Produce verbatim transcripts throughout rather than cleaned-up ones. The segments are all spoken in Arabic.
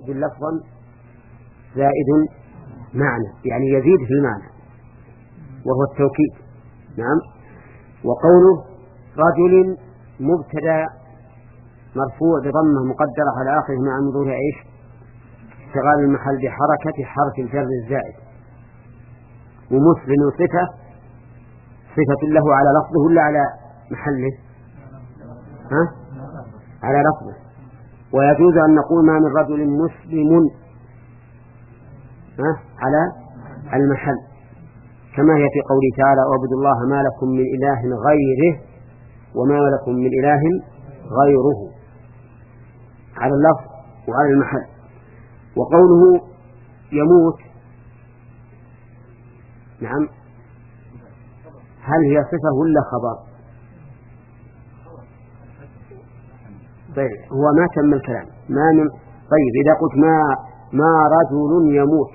يزيد لفظا زائد معنى، يعني يزيد في المعنى وهو التوكيد. نعم. وقوله رجل مبتدأ مرفوع بضمة مقدرة على آخره مع نظور إيش؟ اشتغال المحل بحركة حرف الجر الزائد. ومسلم صفة صفة له على لفظه ولا على محله؟ ها؟ على لفظه. ويجوز أن نقول ما من رجل مسلم ها؟ على المحل، كما هي في قوله تعالى واعبدوا الله ما لكم من إله غيره وما لكم من إله غيره، على اللفظ وعلى المحل. وقوله يموت، نعم، هل هي صفة ولا خبر؟ طيب هو ما تم الكلام ما من. طيب إذا قلت ما ما رجل يموت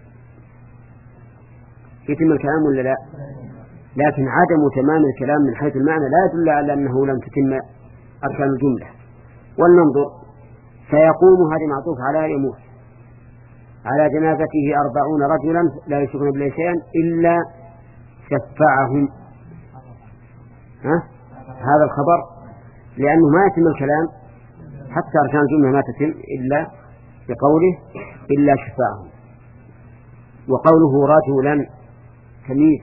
يتم الكلام ولا لا؟ لكن عدم تمام الكلام من حيث المعنى لا يدل على أنه لم تتم أركان الجملة. ولننظر. فيقوم هذه معطوف على يموت. على جنازته أربعون رجلا لا يشركون بالله شيئا إلا شفعهم. ها؟ هذا الخبر لأنه ما يتم الكلام حتى أركان الجملة ما تتم إلا بقوله إلا شفعهم. وقوله رجلا تمييز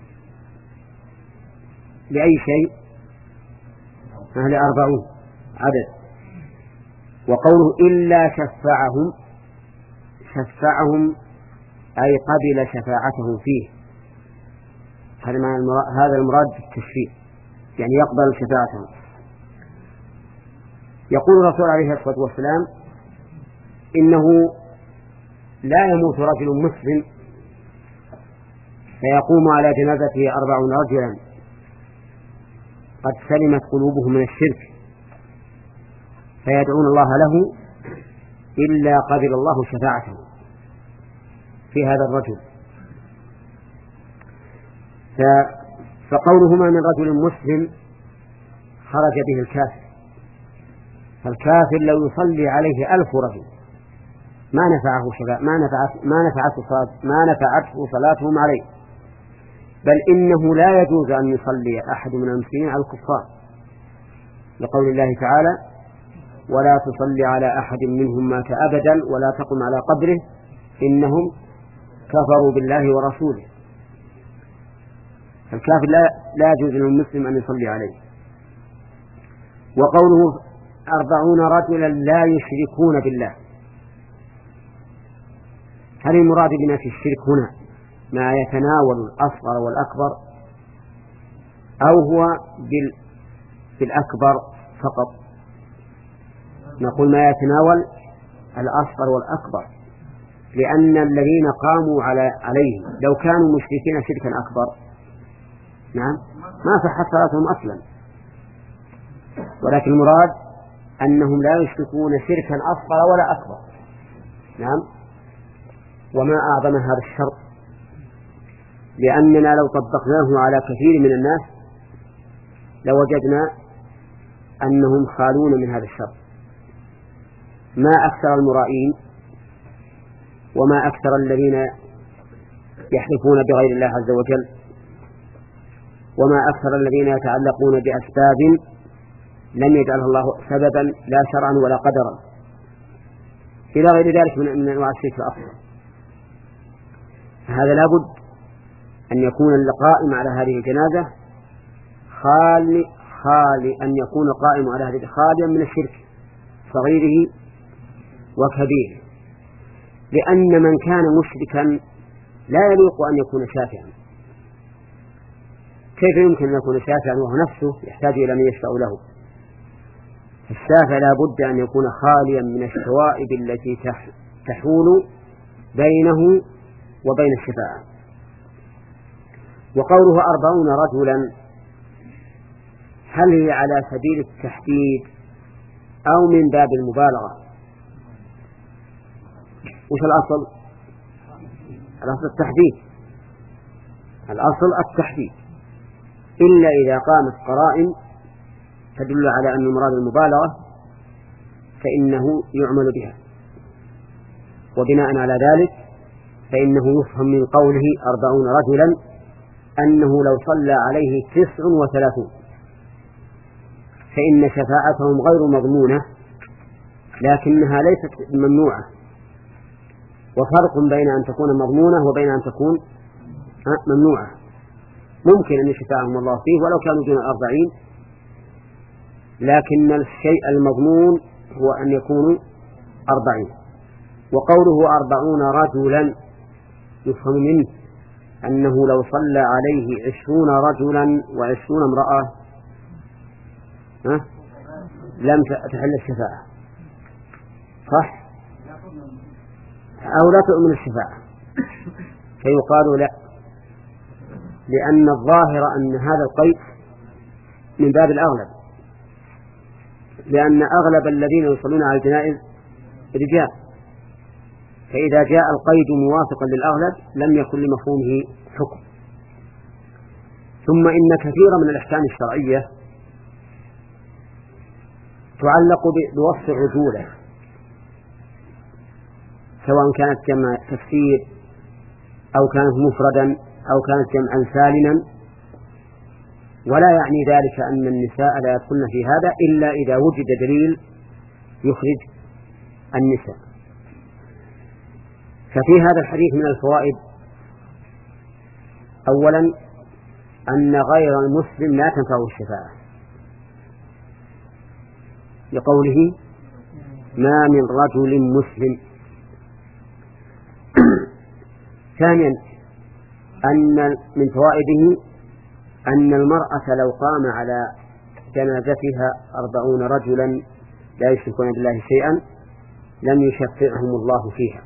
لأي شيء؟ أهل أربعون عدد. وقوله إلا شفعهم، شفعهم أي قبل شفاعتهم فيه. هذا المراد بالتشفيع، يعني يقبل شفاعتهم. يقول الرسول عليه الصلاة والسلام إنه لا يموت رجل مسلم فيقوم على جنازته أربعون رجلا قد سلمت قلوبهم من الشرك فيدعون الله له إلا قبل الله شفاعته في هذا الرجل. فقولهما من رجل مسلم خرج به الكافر، فالكافر لو يصلي عليه ألف رجل ما نفعه شفاعة ما نفعت ما نفعته صلاة ما نفعته صلاتهم عليه، بل إنه لا يجوز أن يصلي أحد من المسلمين على الكفار، لقول الله تعالى ولا تصلي على أحد منهم مات أبدا ولا تقم على قبره إنهم كفروا بالله ورسوله. الكافر لا, لا يجوز للمسلم أن يصلي عليه. وقوله أربعون رجلا لا يشركون بالله، هل المراد بنفي الشرك هنا ما يتناول الأصغر والأكبر أو هو بالأكبر فقط؟ نقول ما يتناول الأصغر والأكبر، لأن الذين قاموا على عليهم لو كانوا مشركين شركا أكبر نعم ما صحت صلاتهم أصلا، ولكن المراد أنهم لا يشركون شركا أصغر ولا أكبر. نعم. وما أعظم هذا الشرط، لأننا لو طبقناه على كثير من الناس لوجدنا أنهم خالون من هذا الشرط. ما أكثر المرائين وما أكثر الذين يحلفون بغير الله عز وجل وما أكثر الذين يتعلقون بأسباب لم يجعلها الله سببا لا شرعا ولا قدرا إلى غير ذلك من أنواع الشرك الأصغر. فهذا لابد أن يكون القائم على هذه الجنازة خالي خالي أن يكون قائم على هذه خاليا من الشرك صغيره وكبيره، لأن من كان مشركا لا يليق أن يكون شافعا. كيف يمكن أن يكون شافعا وهو نفسه يحتاج إلى من يشفع له؟ الشافع لا بد أن يكون خاليا من الشوائب التي تحول بينه وبين الشفاعة. وقوله أربعون رجلا هل هي على سبيل التحديد أو من باب المبالغة؟ وش الأصل؟ الأصل التحديد، الأصل التحديد، إلا إذا قامت قرائن تدل على أن المراد المبالغة فإنه يعمل بها. وبناء على ذلك فإنه يفهم من قوله أربعون رجلا أنه لو صلى عليه تسع وثلاثون فإن شفاعتهم غير مضمونة لكنها ليست ممنوعة، وفرق بين أن تكون مضمونة وبين أن تكون ممنوعة. ممكن أن يشفعهم الله فيه ولو كانوا دون الأربعين، لكن الشيء المضمون هو أن يكونوا أربعين. وقوله أربعون رجلا يفهم منه أنه لو صلى عليه عشرون رجلا وعشرون امرأة ها؟ لم تحل الشفاعة، صح؟ أو لا تؤمن الشفاعة، فيقال لا، لأن الظاهر أن هذا القيد من باب الأغلب، لأن أغلب الذين يصلون على الجنائز رجال، فإذا جاء القيد موافقا للأغلب لم يكن لمفهومه حكم. ثم إن كثيرا من الأحكام الشرعية تعلق بوصف الرجولة، سواء كانت جمع تفسير أو كانت مفردا أو كانت جمعا سالما، ولا يعني ذلك أن النساء لا يدخلن في هذا إلا إذا وجد دليل يخرج النساء. ففي هذا الحديث من الفوائد: أولا أن غير المسلم لا تنفعه الشفاعة لقوله ما من رجل مسلم. ثانيا أن من فوائده أن المرأة لو قام على جنازتها أربعون رجلا لا يشركون بالله شيئا لم يشفعهم الله فيها.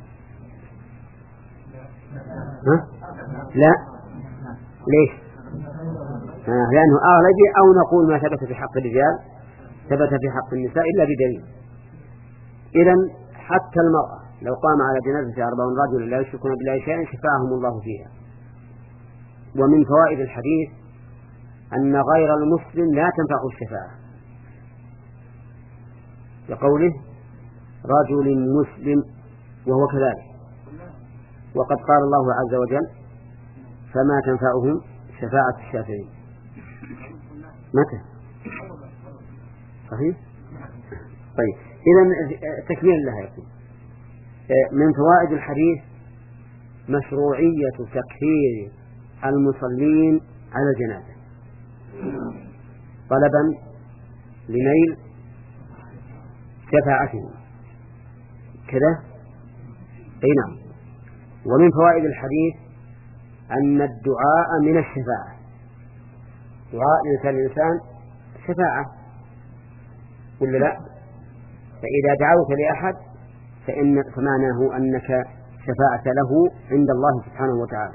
ها؟ لا، ليش؟ آه لأنه أغلبي، أو نقول ما ثبت في حق الرجال ثبت في حق النساء إلا بدليل. إذن حتى المرأة لو قام على جنازة أربعون رجلا لا يشركون بالله شيئا شفعهم الله فيها. ومن فوائد الحديث أن غير المسلم لا تنفعه الشفاعة لقوله رجل مسلم، وهو كذلك. وقد قال الله عز وجل فما تنفعهم شفاعة الشافعين. متى؟ صحيح؟ طيب، إذن تكميل لها يقول من فوائد الحديث مشروعية تكثير المصلين على الجنازة طلبا لنيل شفاعتهم كذا. أي نعم. ومن فوائد الحديث أن الدعاء من الشفاعة، دعاء الإنسان الإنسان شفاعة ولا لا؟ فإذا دعوت لأحد فإن فمعناه أنك شفاعة له عند الله سبحانه وتعالى.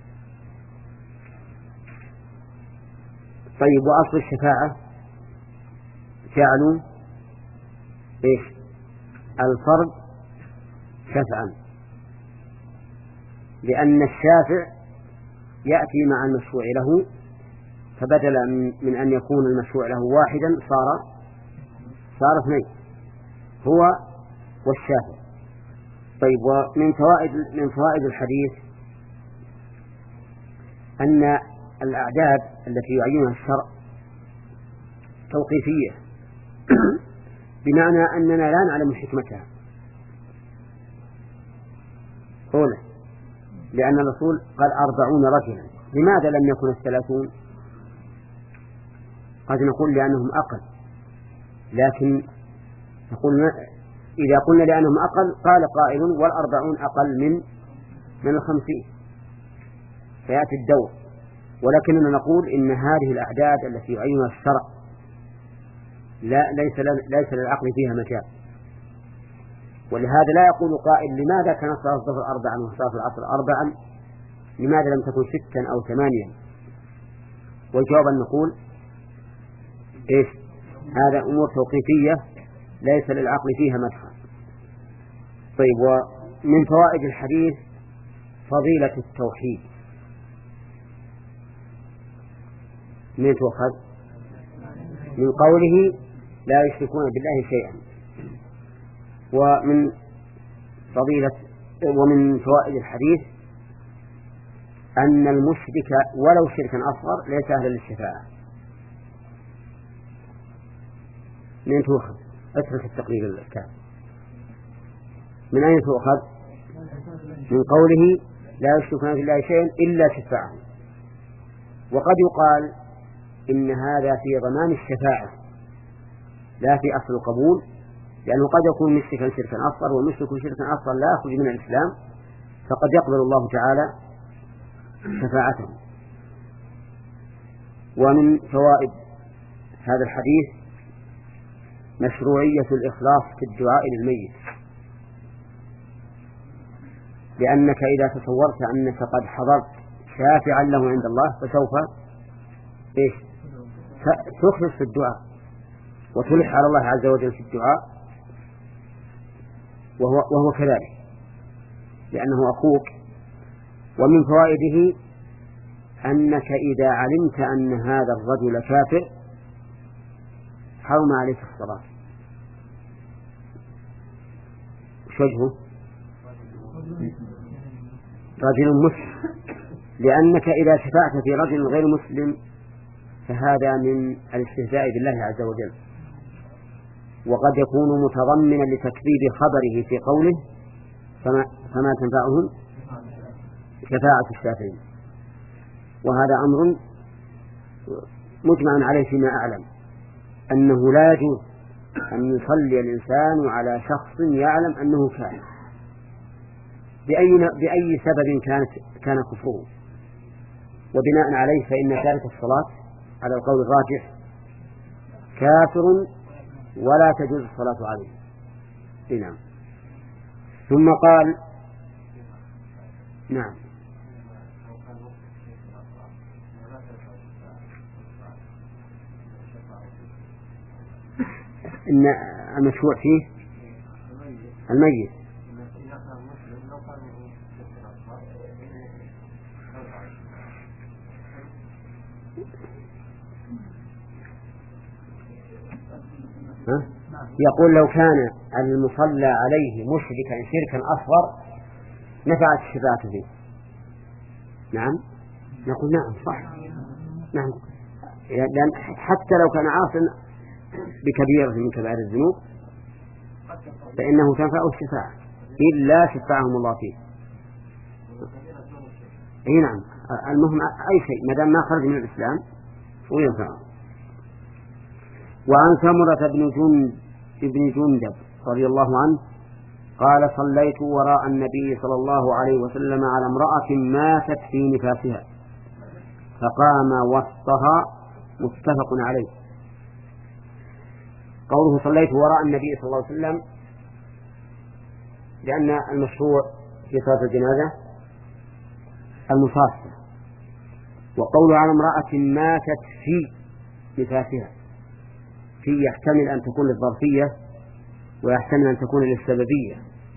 طيب، وأصل الشفاعة جعلوا إيش؟ الفرد شفعا، لأن الشافع يأتي مع المشروع له، فبدل من أن يكون المشروع له واحدا صار صار اثنين، هو والشافع. طيب، ومن فوائد من فوائد الحديث أن الأعداد التي يعينها الشرع توقيفية بمعنى أننا لا نعلم حكمتها. أولا لأن الرسول قال أربعون رجلا، لماذا لم يكن الثلاثون؟ قد نقول لأنهم أقل، لكن نقول إذا قلنا لأنهم أقل قال قائل والأربعون أقل من من الخمسين فيأتي الدور. ولكننا نقول إن هذه الأعداد التي يعينها الشرع لا ليس ليس للعقل فيها مجال، ولهذا لا يقول قائل لماذا كان صلاة الظهر أربعا وصلاة العصر أربعا، لماذا لم تكن ستا أو ثمانيا؟ والجواب أن نقول إيش؟ هذا أمور توقيفية ليس للعقل فيها مدخل. طيب، ومن فوائد الحديث فضيلة التوحيد. من تؤخذ من قوله لا يشركون بالله شيئا، ومن فضيلة ومن فوائد الحديث أن المشرك ولو شركا أصغر ليس أهلا للشفاعة. من تؤخذ؟ اترك التقرير الكامل. من أين تؤخذ؟ من قوله لا يشركون بالله شيئا إلا شفاعة. وقد يقال إن هذا في ضمان الشفاعة لا في أصل القبول، لأنه قد يكون مشركا شركا أصغر، والمشرك شركا أصغر لا يخرج من الإسلام، فقد يقبل الله تعالى شفاعته. ومن فوائد هذا الحديث مشروعية الإخلاص في الدعاء للميت، لأنك إذا تصورت أنك قد حضرت شافعا له عند الله فسوف إيش تخلص في الدعاء وتلح على الله عز وجل في الدعاء، وهو, وهو كذلك لأنه أخوك. ومن فوائده أنك إذا علمت أن هذا الرجل كافر حرم عليك الصلاة. وجهه رجل مسلم، لأنك إذا شفعت في رجل غير مسلم فهذا من الاستهزاء بالله عز وجل، وقد يكون متضمنا لتكذيب خبره في قوله فما, فما تنفعهم شفاعة الشافعين. وهذا أمر مجمع عليه فيما أعلم، أنه لا يجوز أن يصلي الإنسان على شخص يعلم أنه كافر بأي, بأي سبب كانت كان كفره، وبناء عليه فإن تارك الصلاة على القول الراجح كافر ولا تجوز الصلاة عليه. نعم. ثم قال نعم إن المشروع فيه الميت ها؟ يقول لو كان المصلى عليه مشركا شركا أصغر نفعت الشفاعة فيه. نعم نقول نعم صح نعم، لأن حتى لو كان عاصا بكبيرة من كبائر الذنوب فإنه تنفعه الشفاعة إلا شفاعهم الله فيه. أي نعم، المهم أي شيء ما دام ما خرج من الإسلام وينفعه. وعن سمرة بن جند ابن جندب رضي الله عنه قال صليت وراء النبي صلى الله عليه وسلم على امرأة ماتت في نفاسها فقام وسطها، متفق عليه. قوله صليت وراء النبي صلى الله عليه وسلم لأن المشروع في صلاة الجنازة المصافحة، وقوله على امرأة ماتت في نفاسها في يحتمل أن تكون للظرفية ويحتمل أن تكون للسببية،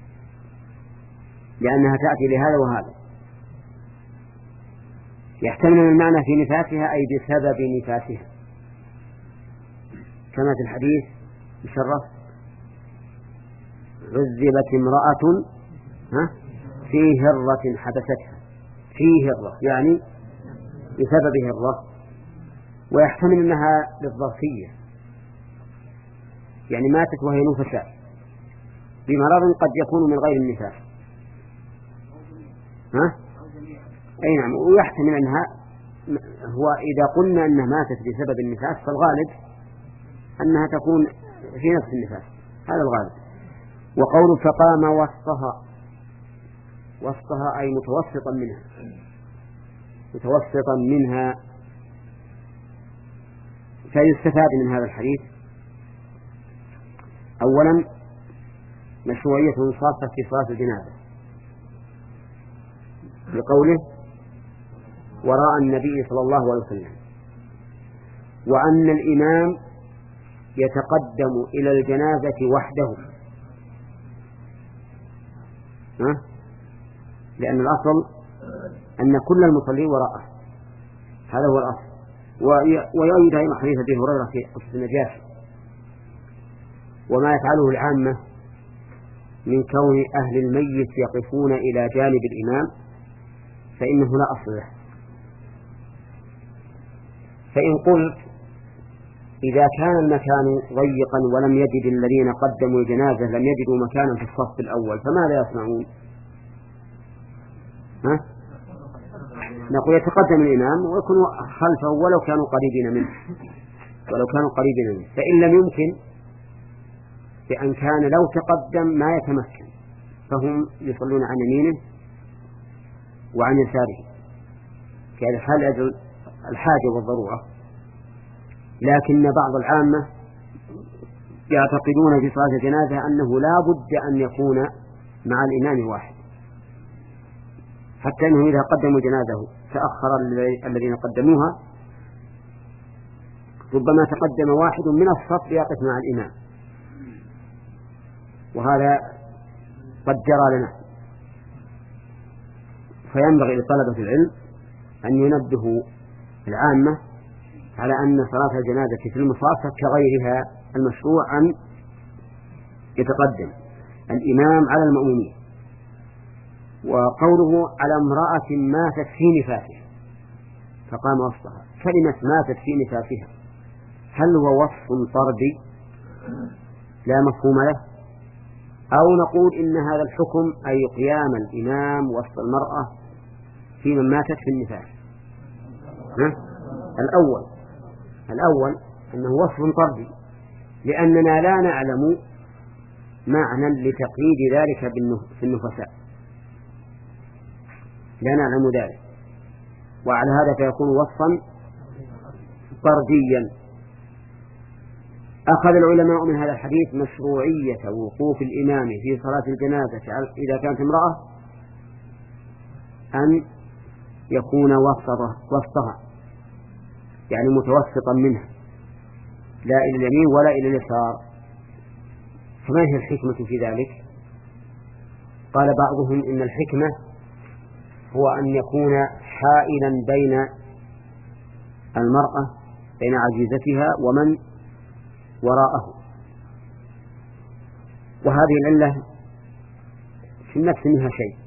لأنها تأتي لهذا وهذا. يحتمل المعنى في نفاسها أي بسبب نفاسها، كما في الحديث مشرف عذبت امرأة في هرة حبستها، في هرة يعني بسبب هرة. ويحتمل أنها للظرفية يعني ماتت وهي نفساء بمرض قد يكون من غير النفاس. ها؟ أي نعم. ويحتمل أنها هو إذا قلنا أنها ماتت بسبب النفاس فالغالب أنها تكون في نفس النفاس، هذا الغالب. وقول فقام وسطها، وسطها أي متوسطا منها، متوسطا منها. فيستفاد من هذا الحديث أولا مشروعية المصافحة في صلاة الجنازة بقوله وراء النبي صلى الله عليه وسلم، وأن الإمام يتقدم إلى الجنازة وحده، ها؟ لأن الأصل أن كل المصلين وراءه، هذا هو الأصل. ويؤيد أيضا حديث أبي هريرة في قصة النجاشي وما يفعله العامة من كون أهل الميت يقفون إلى جانب الإمام فإنه لا أصل له. فإن قلت إذا كان المكان ضيقا ولم يجد الذين قدموا الجنازة لم يجدوا مكانا في الصف الأول فماذا يصنعون؟ ها؟ نقول يتقدم الإمام ويكون خلفه ولو كانوا قريبين منه ولو كانوا قريبين منه. فإن لم يمكن بأن كان لو تقدم ما يتمكن فهم يصلون عن يمينه وعن يساره في هذه الحال الحاجة والضرورة. لكن بعض العامة يعتقدون في صلاة الجنازة أنه لا بد أن يكون مع الإمام واحد، حتى أنه إذا قدموا جنازه تأخر الذين قدموها ربما تقدم واحد من الصف يقف مع الإمام، وهذا قد جرى لنا. فينبغي لطلبة العلم أن ينبهوا العامة على أن صلاة الجنازة في المصافة كغيرها المشروع أن يتقدم الإمام على المأمومين. وقوله على امرأة ماتت في نفاسها فقام وسطها، كلمة ماتت في نفاسها هل هو وصف طردي لا مفهوم له، أو نقول إن هذا الحكم أي قيام الإمام وسط المرأة في من ماتت في النفاس؟ الأول الأول أنه وصف طردي، لأننا لا نعلم معنى لتقييد ذلك في النفساء، لا نعلم ذلك، وعلى هذا فيكون وصفا طرديا. أخذ العلماء من هذا الحديث مشروعية وقوف الإمام في صلاة الجنازة إذا كانت امرأة أن يكون وسطها، يعني متوسطا منها لا إلى اليمين ولا إلى اليسار. فما هي الحكمة في ذلك؟ قال بعضهم إن الحكمة هو أن يكون حائلا بين المرأة بين عجيزتها ومن وراءه، وهذه العلة في النفس منها شيء،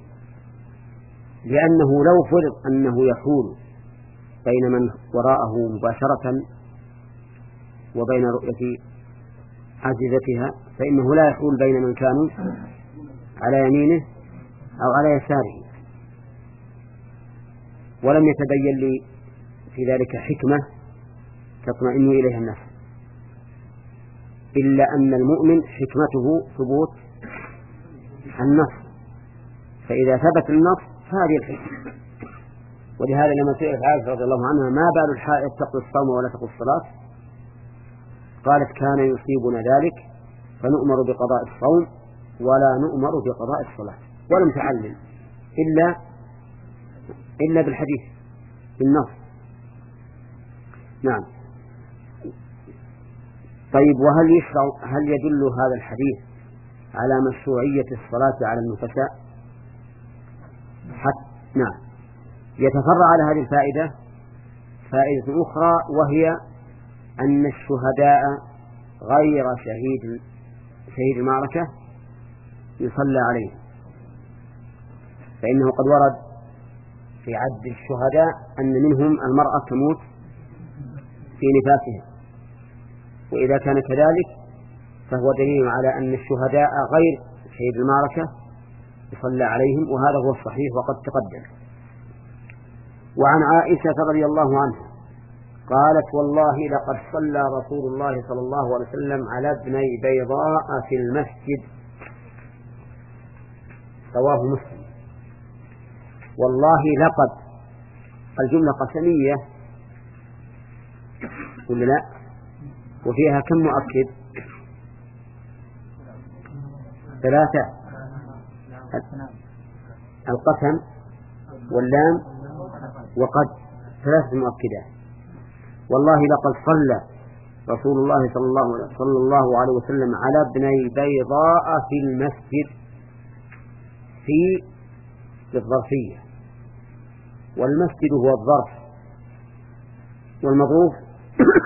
لأنه لو فرض أنه يحول بين من وراءه مباشرة وبين رؤية عجيزتها فإنه لا يحول بين من كانوا على يمينه أو على يساره. ولم يتبين لي في ذلك حكمة تطمئن إليها النفس، إلا أن المؤمن حكمته ثبوت النص، فإذا ثبت النص فهذه الحكمة. ولهذا لما سئلت عائشة رضي الله عنها ما بال الحائض تقضي الصوم ولا تقضي الصلاة، قالت كان يصيبنا ذلك فنؤمر بقضاء الصوم ولا نؤمر بقضاء الصلاة، ولم تعلل إلا إلا بالحديث بالنص. نعم. طيب، وهل يشرع هل يدل هذا الحديث على مشروعية الصلاة على النفساء؟ حتى نعم. يتفرع على هذه الفائدة فائدة أخرى، وهي أن الشهداء غير شهيد شهيد المعركة يصلى عليه، فإنه قد ورد في عد الشهداء أن منهم المرأة تموت في نفاسها، وإذا كان كذلك فهو دليل على أن الشهداء غير شهيد المعركة يصلى عليهم، وهذا هو الصحيح وقد تقدم. وعن عائشة رضي الله عنها قالت والله لقد صلى رسول الله صلى الله عليه وسلم على ابني بيضاء في المسجد، رواه مسلم. والله لقد الجملة قسمية ولا لا؟ وفيها كم مؤكد؟ ثلاثة، القسم واللام وقد، ثلاثة مؤكدات. والله لقد صلى رسول الله صلى الله, صلى الله عليه وسلم على ابني بيضاء في المسجد، في الظرفية، والمسجد هو الظرف، والمظروف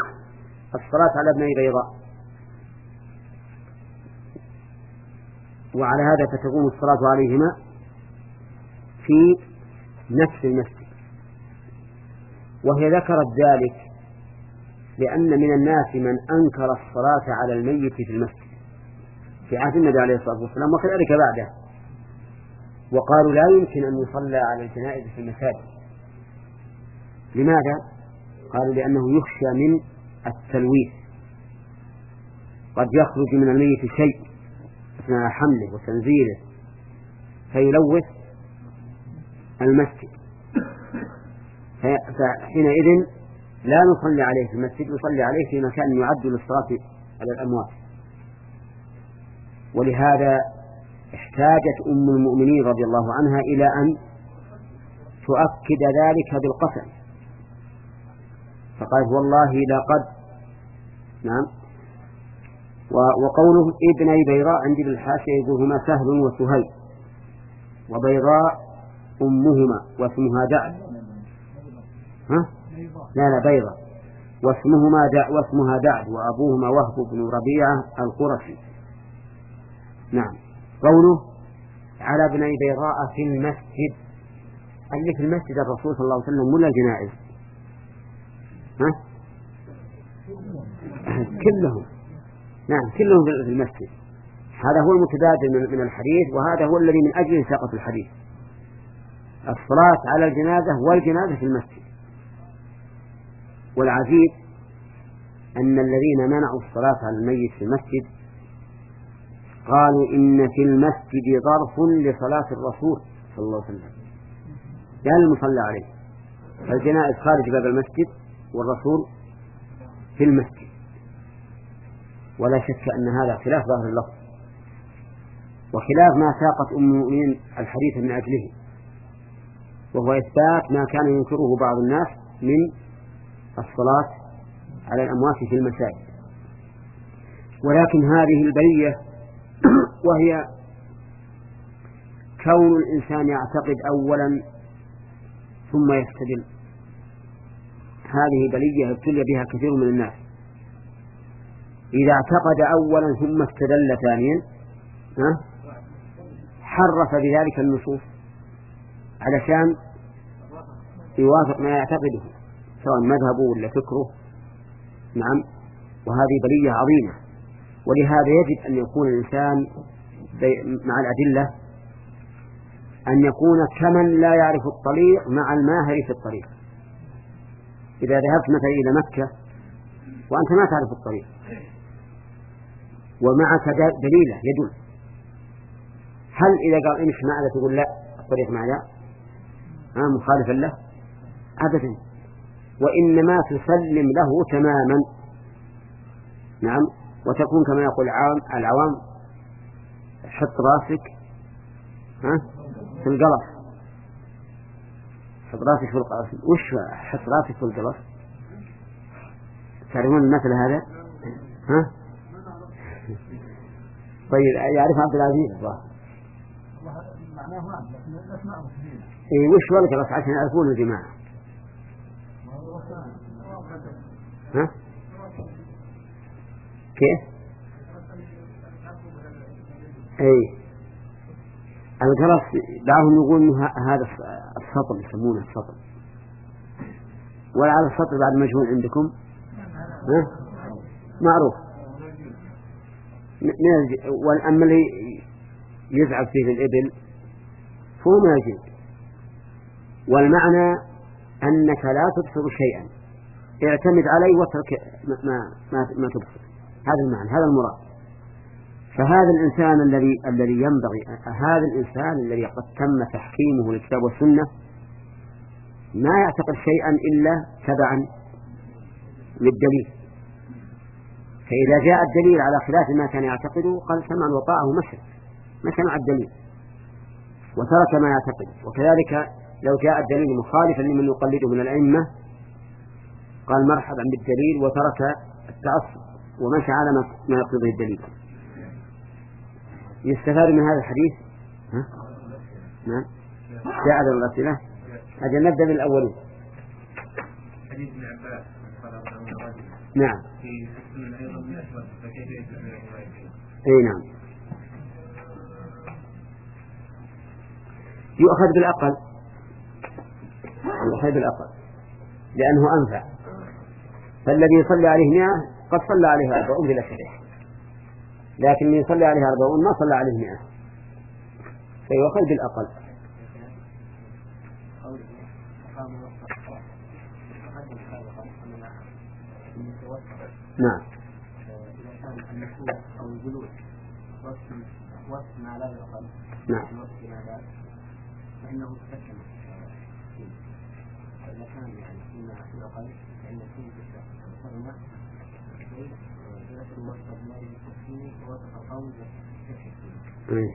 الصلاة على ابني بيضاء. وعلى هذا فتقوم الصلاة عليهما في نفس المسجد. وهي ذكرت ذلك لأن من الناس من أنكر الصلاة على الميت في المسجد في عهد النبي عليه الصلاة والسلام وكذلك بعده، وقالوا لا يمكن أن يصلى على الجنائز في المساجد. لماذا؟ قالوا لأنه يخشى من التلويث، قد يخرج من الميت شيء أثناء حمله وتنزيله فيلوث المسجد، فحينئذ لا نصلي عليه في المسجد، نصلي عليه في مكان يعد للصلاة على الأموات. ولهذا احتاجت أم المؤمنين رضي الله عنها إلى أن تؤكد ذلك بالقسم، فقالت والله لقد نعم. وقوله ابني بيراء عندي بالحاشية يقولهما سهل وسهيل، وبيراء أمهما واسمها دعد، ها؟ لا لا بيضة، واسمهما دع واسمها دعد وأبوهما وهب بن ربيعة القرشي. نعم. قوله على ابني بيراء في المسجد، اللي في المسجد الرسول صلى الله عليه وسلم ولا الجنائز؟ ها؟ كلهم. نعم كلهم في المسجد. هذا هو المتبادل من الحديث، وهذا هو الذي من أجله ساقط الحديث، الصلاة على الجنازة والجنازة في المسجد. والعجيب أن الذين منعوا الصلاة على الميت في المسجد قالوا إن في المسجد ظرف لصلاة الرسول صلى الله عليه وسلم، لا المصلى عليه، فالجنائز خارج باب المسجد والرسول في المسجد. ولا شك أن هذا خلاف ظاهر اللفظ، وخلاف ما ساقت أم المؤمنين الحديث من أجله، وهو إثبات ما كان ينكره بعض الناس من الصلاة على الأموات في المساجد. ولكن هذه البلية وهي كون الإنسان يعتقد أولا ثم يستدل، هذه بلية ابتلي بها كثير من الناس. إذا اعتقد أولا ثم استدل ثانيا حرف بذلك النصوص علشان يوافق ما يعتقده سواء مذهبه ولا فكره. نعم. وهذه بلية عظيمة، ولهذا يجب أن يكون الإنسان مع الأدلة أن يكون كمن لا يعرف الطريق مع الماهر في الطريق. إذا ذهبت مثلا إلى مكة وأنت ما تعرف الطريق ومعك دليل يدل، هل إذا قال امشي معنا تقول لا الطريق معنا ها مخالفا له؟ أبدا، وإنما تسلم له تماما. نعم. وتكون كما يقول العوام حط راسك ها في القلص، حط راسك في القلص. وش حط راسك في القلص؟ تعرفون المثل هذا؟ ها؟ طيب يعرف عبد العزيز الله معناه واحد لكن الأسماء مختلفة. إيه وش هو القلص عشان يعرفون الجماعة؟ ها؟ كيف؟ أي القلص بعضهم يقول إنه هذا السطل يسمونه السطل، ولا على السطل بعد مجهول عندكم؟ ها؟ معروف. والأما اللي يزعب فيه الإبل فهو ما يجب. والمعنى أنك لا تبصر شيئا، اعتمد عليه واترك ما ما ما تبصر. هذا المعنى، هذا المراد. فهذا الإنسان الذي الذي ينبغي، هذا الإنسان الذي قد تم تحكيمه للكتاب والسنة ما يعتقد شيئا إلا تبعا للدليل. فإذا جاء الدليل على خلاف ما كان يعتقده قال سمعا وطاعه ومشى، مشى مع الدليل وترك ما يعتقد. وكذلك لو جاء الدليل مخالفا لمن يقلده من الأئمة قال مرحبا بالدليل وترك التعصب ومشى على ما يقتضيه الدليل. يستفاد من هذا الحديث ها؟ نعم. جاء هذا الأسئلة. أجل نبدأ بالأولين. حديث ابن عباس نعم. في السنة أيضا من أشبه فكيف يجب أي نعم. يؤخذ بالأقل، يؤخذ بالأقل لأنه أنفع. فالذي يصلي عليه مئة قد صلى عليه أربعون بلا شك، لكن من يصلي عليه أربعون ما صلى عليه مئة، فيؤخذ بالأقل. نعم. إذا كان النشوء أو الجلوس وصف ما لا يقل، نعم، فإنه سكن. إذا كان يعني فيما يقل فإن فيه بالسكن ولكن وصف ما يستكين ووصف القول يستكين.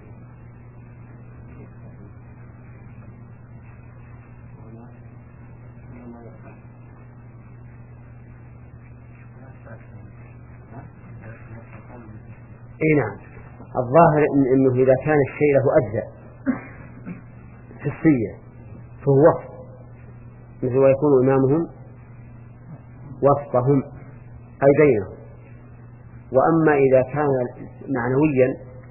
اي نعم. الظاهر إن انه اذا كان الشيء له اجزاء حسيه فهو وصف، مثل ويكون امامهم وسطهم اي بينهم. واما اذا كان معنويا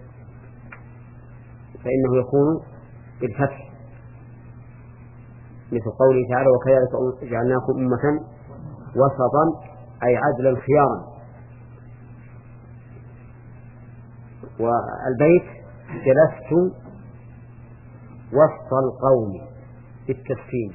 فانه يكون بالفتح، مثل قوله تعالى وكذلك جعلناكم امه وسطا اي عدلا خيارا. والبيت جلست وسط القوم بالتسكين،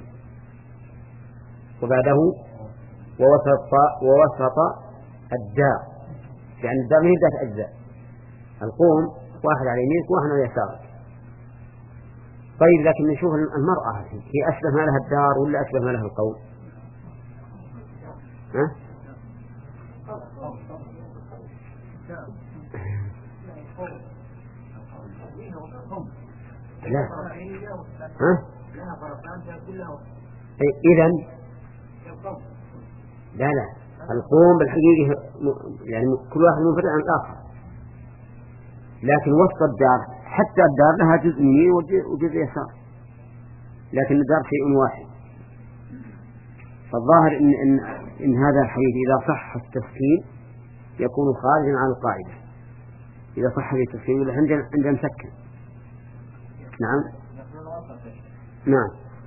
وبعده ووسط ووسط الدار، يعني الدار من ذات أجزاء، القوم واحد على يمينك واحد على يسارك. طيب لكن نشوف المرأة هي أشبه ما لها الدار ولا أشبه ما لها القوم؟ ها؟ لا. ها؟ إذن لا لا القوم بالحقيقة يعني كل واحد منفرد عن الآخر، لكن وسط الدار حتى الدار لها جزء يمين وجزء يسار، لكن الدار شيء واحد. فالظاهر إن, إن, إن هذا الحديث إذا صح التسكين يكون خارجا عن القاعدة، إذا صح التسكين عندنا عندنا مسكن. نعم نعم.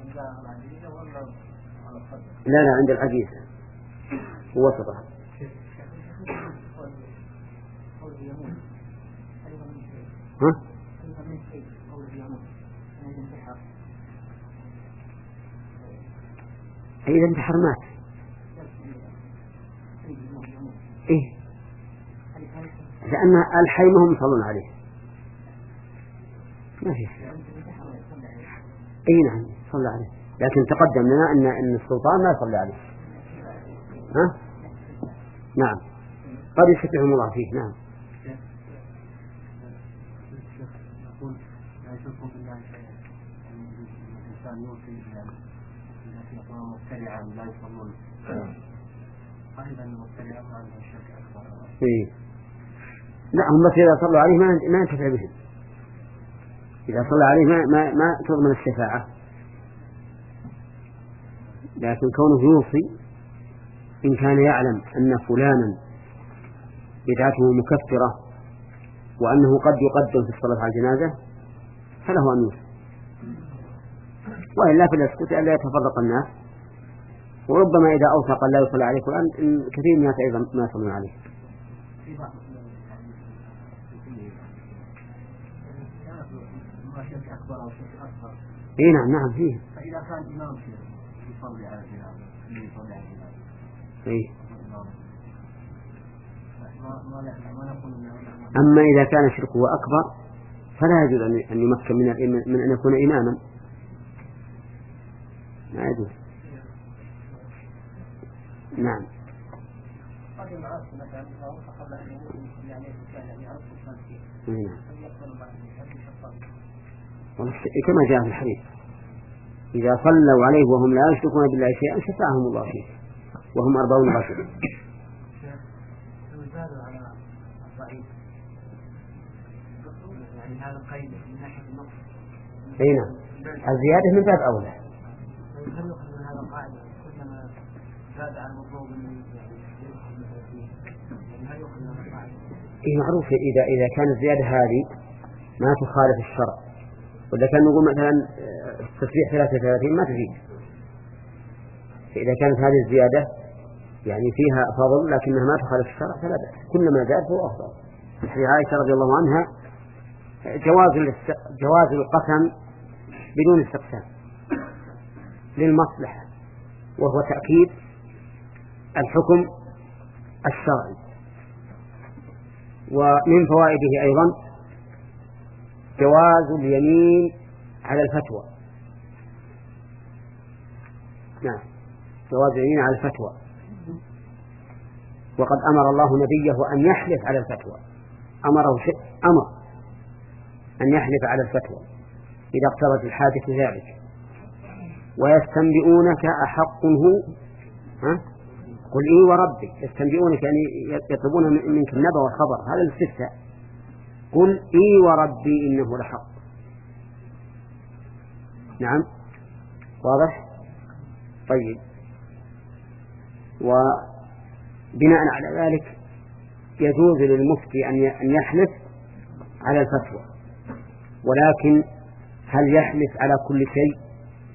لا لا عند العجيزة ووسطها. ها؟ إذا انتحر مات. إيه؟ لأن الحي ما هم يصلون عليه. ما في. اي نعم صلى عليه، لكن تقدم لنا ان ان السلطان ما يصلي عليه. ها؟ نعم قد يشفعهم الله فيه. نعم. يقول لا يشركون بالله شيئا، الانسان يوصي التي يكونون مبتدعا لا يصلون، ايضا المبتدع ما عنده شرك اكبر. اي لا هم بس اذا صلوا عليه ما ما ينتفع بهم، إذا صلى عليه ما ما ما تضمن الشفاعة، لكن كونه يوصي إن كان يعلم أن فلانا بدعته مكفرة وأنه قد يقدم في الصلاة على الجنازة فله أن يوصي، وإلا فليسكت ألا يتفرق الناس. وربما إذا أوصى قال لا يصلى عليه فلان كثير من الناس أيضا ما يصلون عليه. اي نعم نعم فيه. فإذا كان إمام يصلي على الجنازة يصلي على الجنازة. اي. ما أما إذا كان شركه أكبر فلا يجوز أن يمكن من من أن يكون إماما، ما يجوز. نعم. كما جاء في الحديث إذا صلوا عليه وهم لا يشركون بالله شيئا شفعهم الله فيه وهم أربعون رجلا. يعني هذا قيد من ناحية النص. أي نعم الزيادة من باب أولى. هل يؤخذ من هذا القاعدة كلما زاد عن المطلوب من هل يؤخذ من هذا القاعدة؟ إيه معروف إذا إذا كانت الزيادة هذه ما تخالف الشرع وإذا كان نقول مثلا التصبيح ثلاثة وثلاثين ما تزيد، فإذا كانت هذه الزيادة يعني فيها فضل لكنها ما تخالف الشرع فلا بأس، كلما زاد فهو أفضل. في حديث عائشة رضي الله عنها جواز جواز القسم بدون استقسام للمصلحة، وهو تأكيد الحكم الشرعي. ومن فوائده أيضا جواز اليمين على الفتوى. نعم، جواز اليمين على الفتوى، وقد أمر الله نبيه أن يحلف على الفتوى، أمره شيء أمر أن يحلف على الفتوى إذا اقتضت الحاجة ذلك. ويستنبئونك أحق هو ها؟ قل إيه وربك. يستنبئونك يعني يطلبون منك النبأ والخبر، هذا الاستفتاء. قل إيه وربي إنه لحق. نعم، واضح. طيب، وبناء على ذلك يجوز للمفتي أن يحلف على الفتوى، ولكن هل يحلف على كل شيء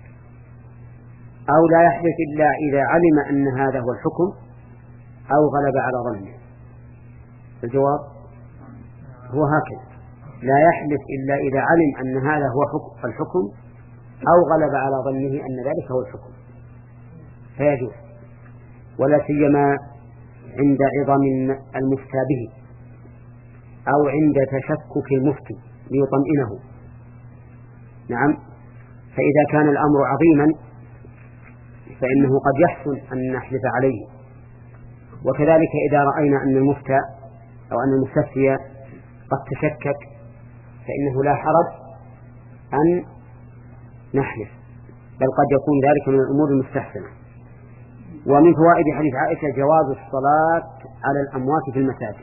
أو لا يحلف إلا إذا علم أن هذا هو الحكم أو غلب على ظنه؟ الجواب هو هكذا، لا يحلف إلا إذا علم أن هذا هو الحكم أو غلب على ظنه أن ذلك هو الحكم فيجوز، ولا سيما عند عظم المفتى به أو عند تشكك المفتي ليطمئنه. نعم، فإذا كان الأمر عظيما فإنه قد يحسن أن نحلف عليه. وكذلك إذا رأينا أن المفتى أو أن المستفتي قد تشكك فإنه لا حرج أن نحلف، بل قد يكون ذلك من الأمور المستحسنة. ومن فوائد حديث عائشة جواز الصلاة على الأموات في المساجد،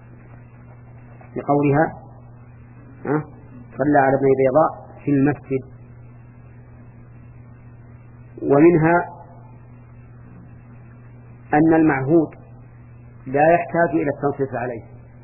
لقولها صلى على ابن بيضاء في المسجد. ومنها أن المعهود لا يحتاج إلى التنصيص عليه،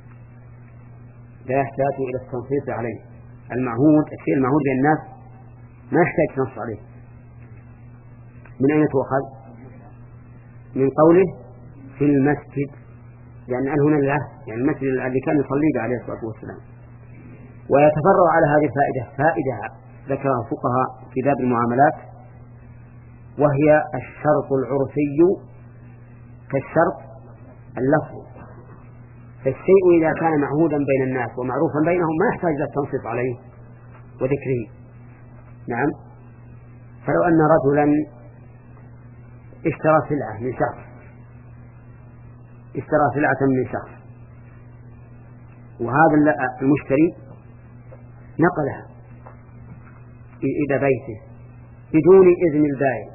لا يحتاج إلى التنصيص عليه. المعهود، الشيء المعهود بين الناس ما يحتاج تنص عليه. من أين تؤخذ؟ من قوله في المسجد، لأن يعني هنا العهد يعني المسجد الذي كان يصلي عليه الصلاة والسلام. ويتفرع على هذه الفائدة فائدة ذكرها الفقهاء في باب المعاملات، وهي الشرط العرفي كالشرط اللفظي. فالشيء إذا كان معهودا بين الناس ومعروفا بينهم ما يحتاج إلى التنصيص عليه وذكره. نعم، فلو أن رجلا اشترى سلعة من شخص اشترى سلعة من شخص وهذا المشتري نقلها إلى بيته بدون إذن البائع،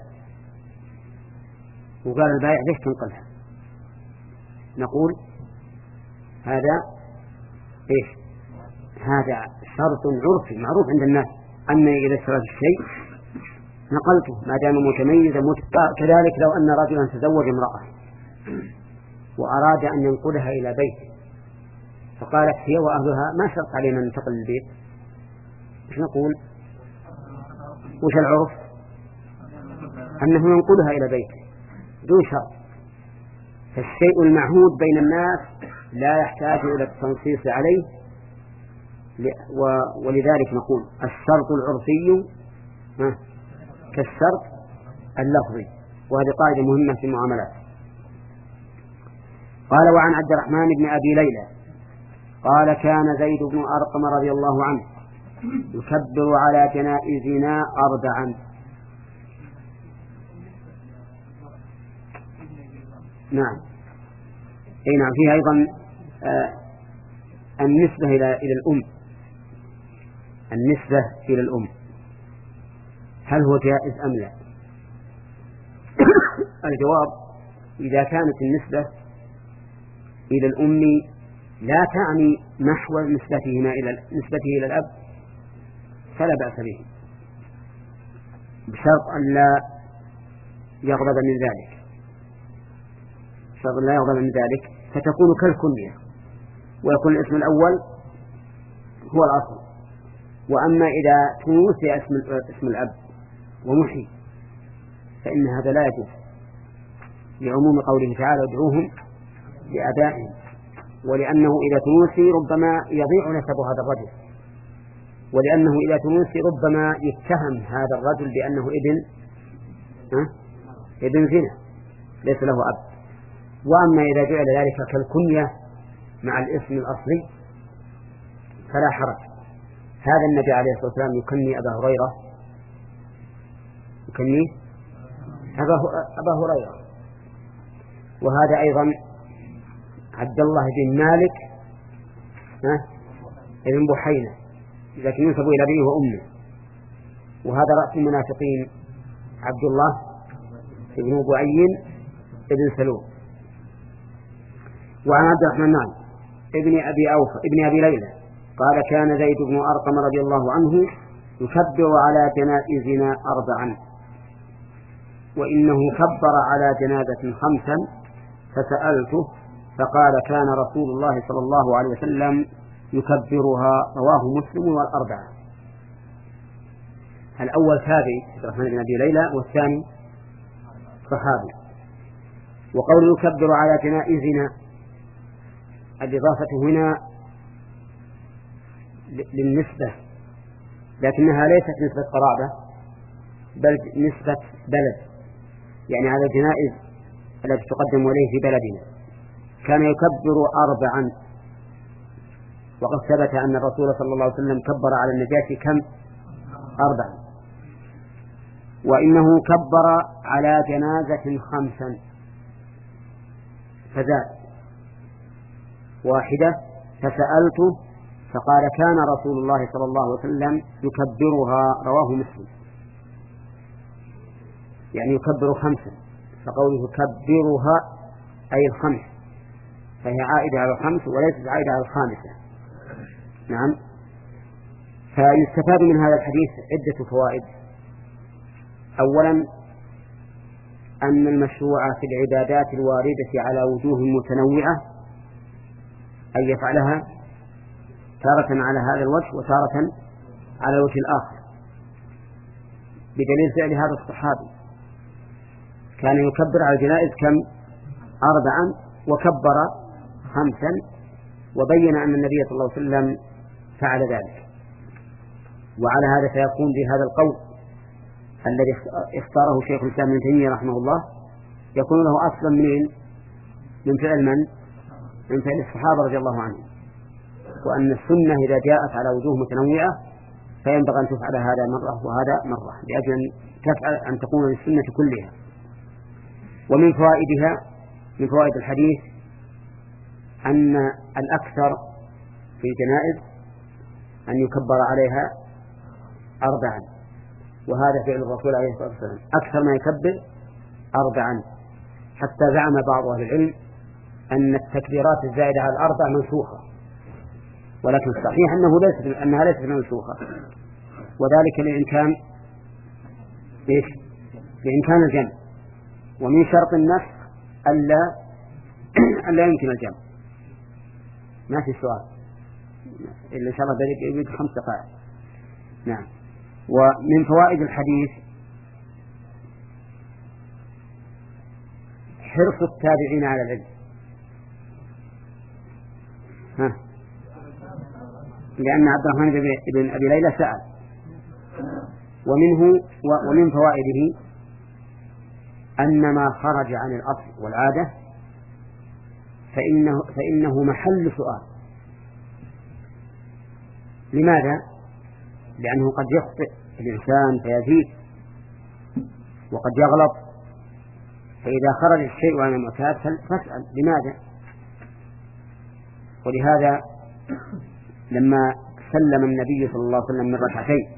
وقال البائع ليش تنقلها؟ نقول هذا إيش؟ هذا شرط عرفي معروف عند الناس أنني إذا اشتريت الشيء نقلته ما دام متميزا متقى. كذلك لو أن رجلا تزوج امرأة وأراد أن ينقلها إلى بيته فقالت هي وأهلها ما شرط علينا أن ننتقل للبيت، إيش نقول؟ وش العرف؟ أنه ينقلها إلى بيته دون شرط. فالشيء المعهود بين الناس لا يحتاج إلى التنصيص عليه، ولذلك نقول الشرط العرفي كالشرط اللفظي، وهذه قاعدة مهمة في المعاملات. قال وعن عبد الرحمن بن أبي ليلى قال كان زيد بن أرقم رضي الله عنه يكبر على جنائزنا أربعا. نعم، أي نعم، فيها أيضا آه النسبة إلى إلى الأم، النسبة إلى الأم هل هو جائز أم لا؟ الجواب إذا كانت النسبة إلى الأم لا تعني نحو نسبتهما إلى نسبته إلى الأب فلا بأس به، بشرط أن لا يغضب من ذلك، بشرط أن لا يغضب من ذلك، فتكون كالكنية ويكون الاسم الأول هو الأصل وأما إذا تنوسي اسم اسم الأب ومحي فإن هذا لا يجوز لعموم قوله تعالى ادعوهم لآبائهم، ولأنه إذا تنوسي ربما يضيع نسب هذا الرجل، ولأنه إذا تنوسي ربما يتهم هذا الرجل بأنه ابن ها؟ ابن زنا ليس له أب. وأما إذا جعل ذلك كالكنية مع الاسم الأصلي فلا حرج. هذا النبي عليه الصلاة والسلام يكني أبا هريرة يكني أبا, أبا هريرة، وهذا أيضا عبد الله بن مالك ابن بحينة لكن ينسب إلى أبيه وأمه، وهذا رأس المنافقين عبد الله بن بعين ابن سلول. وعن عبد الرحمن ابن أبي أوف ابن أبي ليلى قال كان زيد بن أرقم رضي الله عنه يكبر على جنائزنا أربعا، وإنه كبر على جنازة خمسا فسألته فقال كان رسول الله صلى الله عليه وسلم يكبرها، رواه مسلم والأربعة. الأول تابعي عبد الرحمن بن أبي ليلى والثاني صحابي. وقول يكبر على جنائزنا الإضافة هنا للنسبة، لكنها ليست نسبة قرابة بل نسبة بلد، يعني على الجنائز التي تقدم إليه في بلدنا كان يكبر أربعا. وقد ثبت أن الرسول صلى الله عليه وسلم كبر على النجاشي كم؟ أربعا. وإنه كبر على جنازة خمسا فزاد واحدة فسألته فقال كان رسول الله صلى الله عليه وسلم يكبرها، رواه مسلم. يعني يكبر خمسا، فقوله كبرها أي الخمس، فهي عائدة على الخمس وليست عائدة على الخامسة. نعم. فيستفاد من هذا الحديث عدة فوائد. أولا أن المشروع في العبادات الواردة على وجوه متنوعة أن يفعلها تارة على هذا الوجه وتارة على الوجه الآخر، بدليل فعل هذا الصحابي كان يكبر على الجنائز كم؟ أربعا وكبر خمسا، وبين أن النبي صلى الله عليه وسلم فعل ذلك. وعلى هذا فيكون بهذا القول الذي اختاره شيخ الإسلام ابن تيمية رحمه الله يكون له أصلا منين؟ من فعل من؟ من فعل الصحابة رضي الله عنهم، وأن السنة إذا جاءت على وجوه متنوعة فينبغي أن تفعل هذا مرة وهذا مرة لأجل أن تفعل أن تكون للسنة كلها. ومن فوائدها من فوائد الحديث أن الأكثر في الجنائز أن يكبر عليها أربعا، وهذا فعل الرسول عليه الصلاة والسلام أكثر ما يكبر أربعا، حتى زعم بعض أهل العلم أن التكبيرات الزائدة على الأربع منسوخة، ولكن الصحيح أنه ليست أنها ليست منسوخة، وذلك لإمكان إيش؟ لإمكان الجمع، ومن شرط النسخ ألا ألا يمكن الجمع. ما في سؤال إلا إن شاء الله ذلك خمس دقائق. نعم. ومن فوائد الحديث حرص التابعين على العلم. ها. لأن عبد الرحمن بن أبي ليلى سأل. ومنه ومن فوائده أن ما خرج عن الأصل والعادة فإنه, فإنه محل سؤال. لماذا؟ لأنه قد يخطئ الإنسان فيزيد وقد يغلط، فإذا خرج الشيء عن المعتاد فاسأل لماذا. ولهذا لما سلم النبي صلى الله عليه وسلم من ركعتين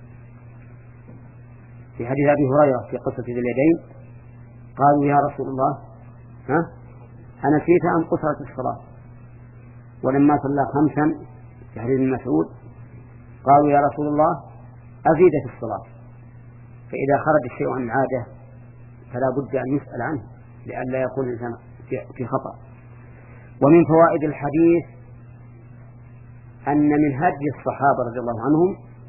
في حديث أبي هريرة في قصة ذي اليدين قالوا يا رسول الله ها أنسيت أم قصرت الصلاة؟ ولما صلى خمسا في حديث ابن مسعود قالوا يا رسول الله أزيد في الصلاة. فإذا خرج الشيء عن العادة فلا بد أن يسأل عنه لئلا يكون الإنسان في خطأ. ومن فوائد الحديث أن من هدي الصحابة رضي الله عنهم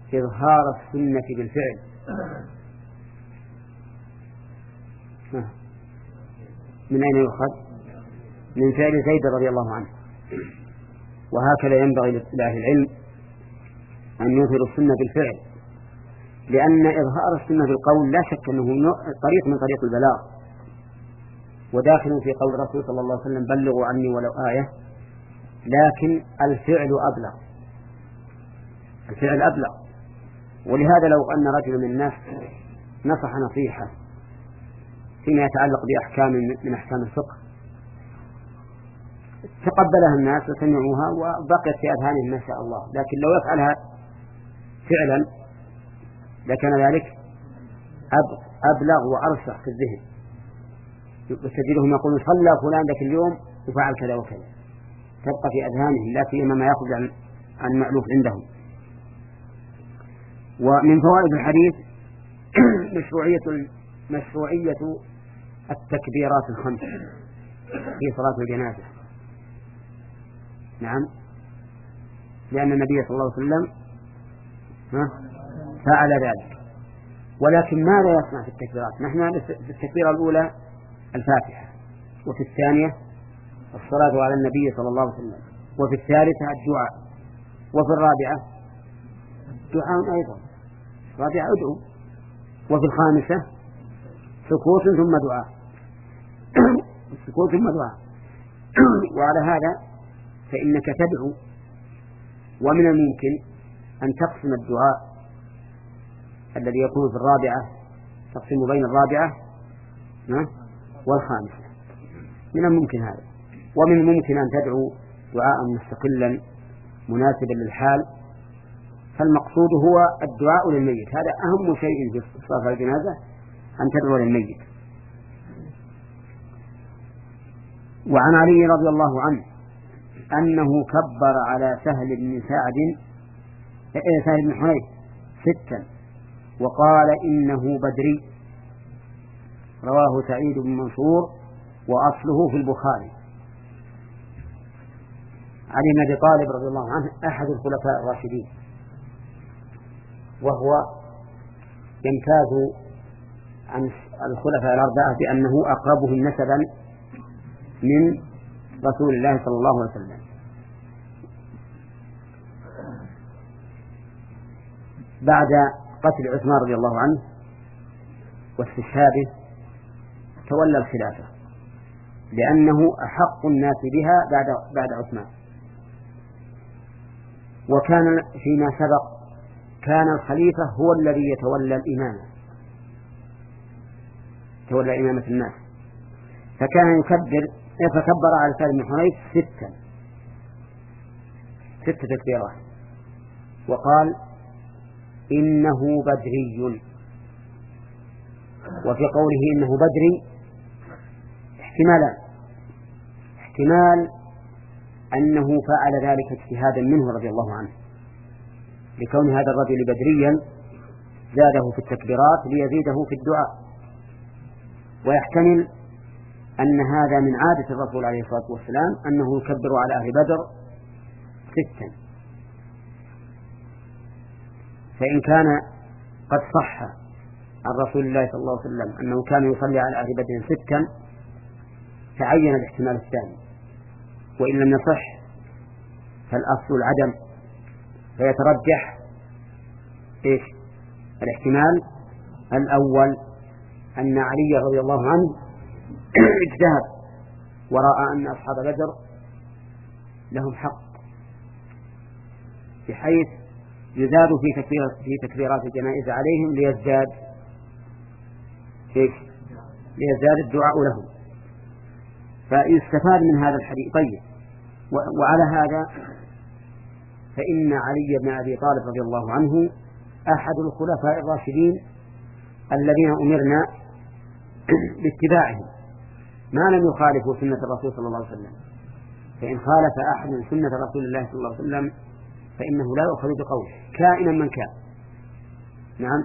إظهار السنة بالفعل. من أين يؤخذ؟ من فعل زيد رضي الله عنه. وهكذا ينبغي لأهل العلم أن يظهروا السنة بالفعل، لأن إظهار السنة بالقول لا شك أنه طريق من طريق البلاغ، وداخل في قول الرسول صلى الله عليه وسلم بلغوا عني ولو آية، لكن الفعل أبلغ، الفعل أبلغ. ولهذا لو أن رجل من الناس نصح نصيحة فيما يتعلق بأحكام من أحكام الفقه تقبلها الناس وسمعوها وبقيت في أذهانهم ما شاء الله، لكن لو يفعلها فعلا لكان ذلك أبلغ وأرسخ في الذهن، وتجدهم يقولون صلى فلان ذاك اليوم وفعل كذا وكذا، تبقى في أذهانهم لا سيما ما يخرج عن عن المألوف عندهم. ومن فوائد الحديث مشروعية مشروعية التكبيرات الخمس في صلاة الجنازة. نعم، لأن النبي صلى الله عليه وسلم فعل ذلك. ولكن ماذا يصنع في التكبيرات؟ نحن في التكبيرة الأولى الفاتحة، وفي الثانية الصلاة على النبي صلى الله عليه وسلم، وفي الثالثة الدعاء، وفي الرابعة دعاء أيضا، الرابعة أدعو، وفي الخامسة سكوت ثم دعاء سكوت ثم دعاء. وعلى هذا فإنك تدعو، ومن الممكن أن تقسم الدعاء الذي يكون في الرابعة، تقسم بين الرابعة والخامسة، من الممكن هذا. ومن الممكن أن تدعو دعاء مستقلا مناسبا للحال. فالمقصود هو الدعاء للميت، هذا أهم شيء في صلاة الجنازة، أن تدعو للميت. وعن علي رضي الله عنه أنه كبر على سهل بن سعد سهل بن حنيف ستا وقال إنه بدري. رواه سعيد بن منصور وأصله في البخاري. علي بن أبي طالب رضي الله عنه أحد الخلفاء الراشدين، وهو يمتاز عن الخلفاء الأربعة بأنه أقربهم نسبا من رسول الله صلى الله عليه وسلم. بعد قتل عثمان رضي الله عنه واستشهاده تولى الخلافة، لأنه أحق الناس بها بعد بعد عثمان. وكان فيما سبق كان الخليفة هو الذي يتولى الإمامة، تولى إمامة الناس، فكان يكبر فكبر على سعد بن حنيف ستا ست تكبيرات وقال إنه بدري. وفي قوله إنه بدري احتمالان: احتمال أنه فعل ذلك اجتهادا منه رضي الله عنه لكون هذا الرجل بدريا، زاده في التكبيرات ليزيده في الدعاء. ويحتمل أن هذا من عادة الرسول عليه الصلاة والسلام أنه يكبر على أهل بدر ستا. فإن كان قد صح عن رسول الله صلى الله عليه وسلم أنه كان يصلي على أهل بدر ستا تعين الاحتمال الثاني، وإن لم يصح فالأصل العدم، فيترجح إيش؟ الاحتمال الأول، أن علي رضي الله عنه اجتهد ورأى أن أصحاب بدر لهم حق، بحيث يزاد في تكبير في تكبيرات الجنائز عليهم ليزداد إيش؟ ليزداد الدعاء لهم. فيستفاد من هذا الحديث. طيب، وعلى هذا فإن علي بن أبي طالب رضي الله عنه أحد الخلفاء الراشدين الذين أمرنا باتباعهم ما لم يخالفوا سنة الرسول صلى الله عليه وسلم. فإن خالف أحد سنة رسول الله صلى الله عليه وسلم فإنه لا يؤخذ بقوله كائنا من كان. نعم.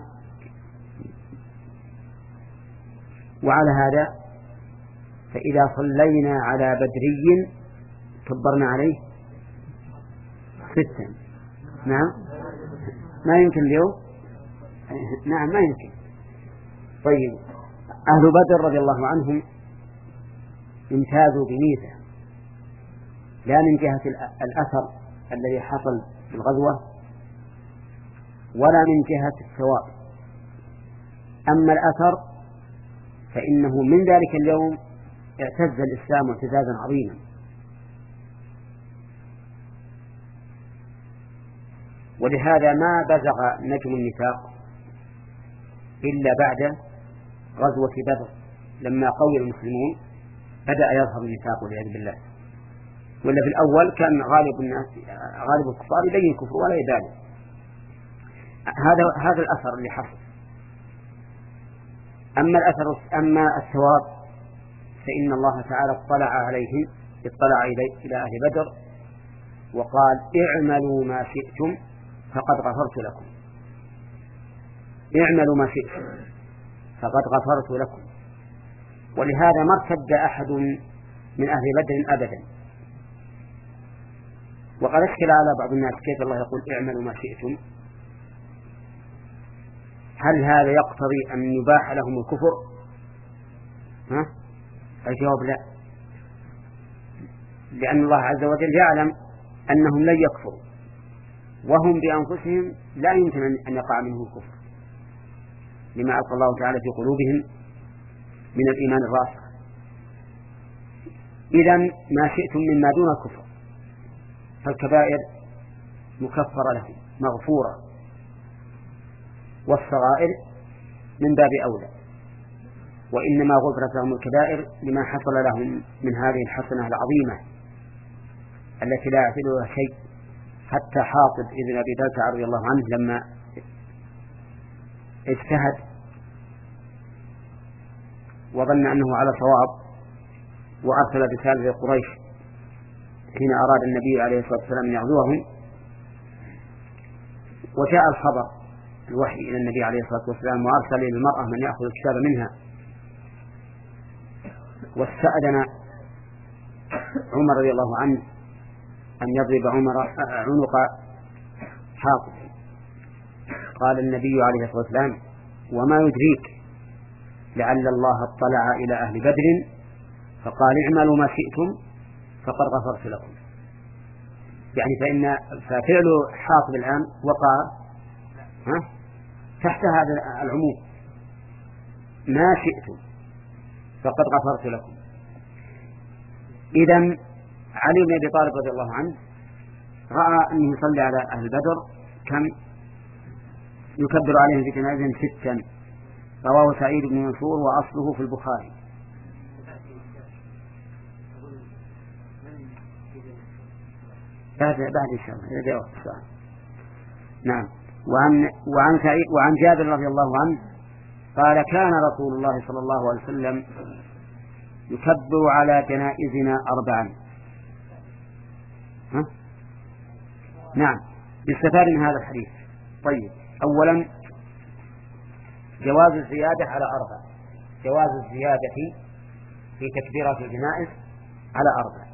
وعلى هذا فإذا صلينا على بدري كبرنا عليه ستا. نعم. ما يمكن اليوم. نعم ما يمكن. طيب أهل بدر رضي الله عنهم امتازوا بميزة، لا من جهة الأثر الذي حصل في الغزوة ولا من جهة الثواب. أما الأثر فإنه من ذلك اليوم اعتز الإسلام اعتزازا عظيما، ولهذا ما بزغ نجم النفاق إلا بعد غزوة بدر، لما قوي المسلمون بدأ يظهر النفاق والعياذ بالله. ولا في الأول كان غالب الناس غالب الكفار يبين كفر ولا يبالي. هذا هذا الأثر اللي حصل. أما الأثر أما الثواب فإن الله تعالى اطلع عليهم اطلع إلى أهل بدر وقال اعملوا ما شئتم فقد غفرت لكم. اعملوا ما شئتم فقد غفرت لكم. ولهذا ما ارتد أحد من أهل بدر أبدا. وقد اشكل على بعض الناس كيف الله يقول اعملوا ما شئتم، هل هذا يقتضي أن يباح لهم الكفر؟ ها؟ الجواب لا، لأن الله عز وجل يعلم أنهم لن يكفروا وهم بأنفسهم لا يمكن أن يقع منهم الكفر لما ألقى الله تعالى في قلوبهم من الإيمان الراسخ. إذن ما شئتم مما دون الكفر فالكبائر مكفرة لهم مغفورة، والصغائر من باب أولى، وإنما غفرت لهم الكبائر لما حصل لهم من هذه الحسنة العظيمة التي لا يعتبرها شيء. حتى حاطب ابن أبي بلتع رضي الله عنه لما اجتهد وظن أنه على صواب وأرسل رسالة لقريش حين أراد النبي عليه الصلاة والسلام أن يغزوهم، وجاء الخبر الوحي إلى النبي عليه الصلاة والسلام وأرسل إلى المرأة من يأخذ الكتاب منها، واستأذن عمر رضي الله عنه أن يضرب عمر عنق حاطب. قال النبي عليه الصلاة والسلام وما يدريك لعل الله اطلع إلى أهل بدر فقال اعملوا ما شئتم فقد غفرت لكم. يعني فإن ففعل حاطب الآن وقع ها تحت هذا العموم، ما شئتم فقد غفرت لكم. إذن علي بن أبي طالب رضي الله عنه رأى أنه يصلي على أهل بدر كم يكبر عليهم في جنازهم ستا، رواه سعيد بن منصور وأصله في البخاري. بعد بعد إن شاء الله إذا جاء وقت السؤال. نعم. وعن وعن سعيد وعن جابر رضي الله عنه قال كان رسول الله صلى الله عليه وسلم يكبر على جنائزنا أربعا. ها؟ نعم. يستفاد من هذا الحديث. طيب، أولا جواز الزيادة على أربع، جواز الزيادة في تكبيرات الجنائز على أربع.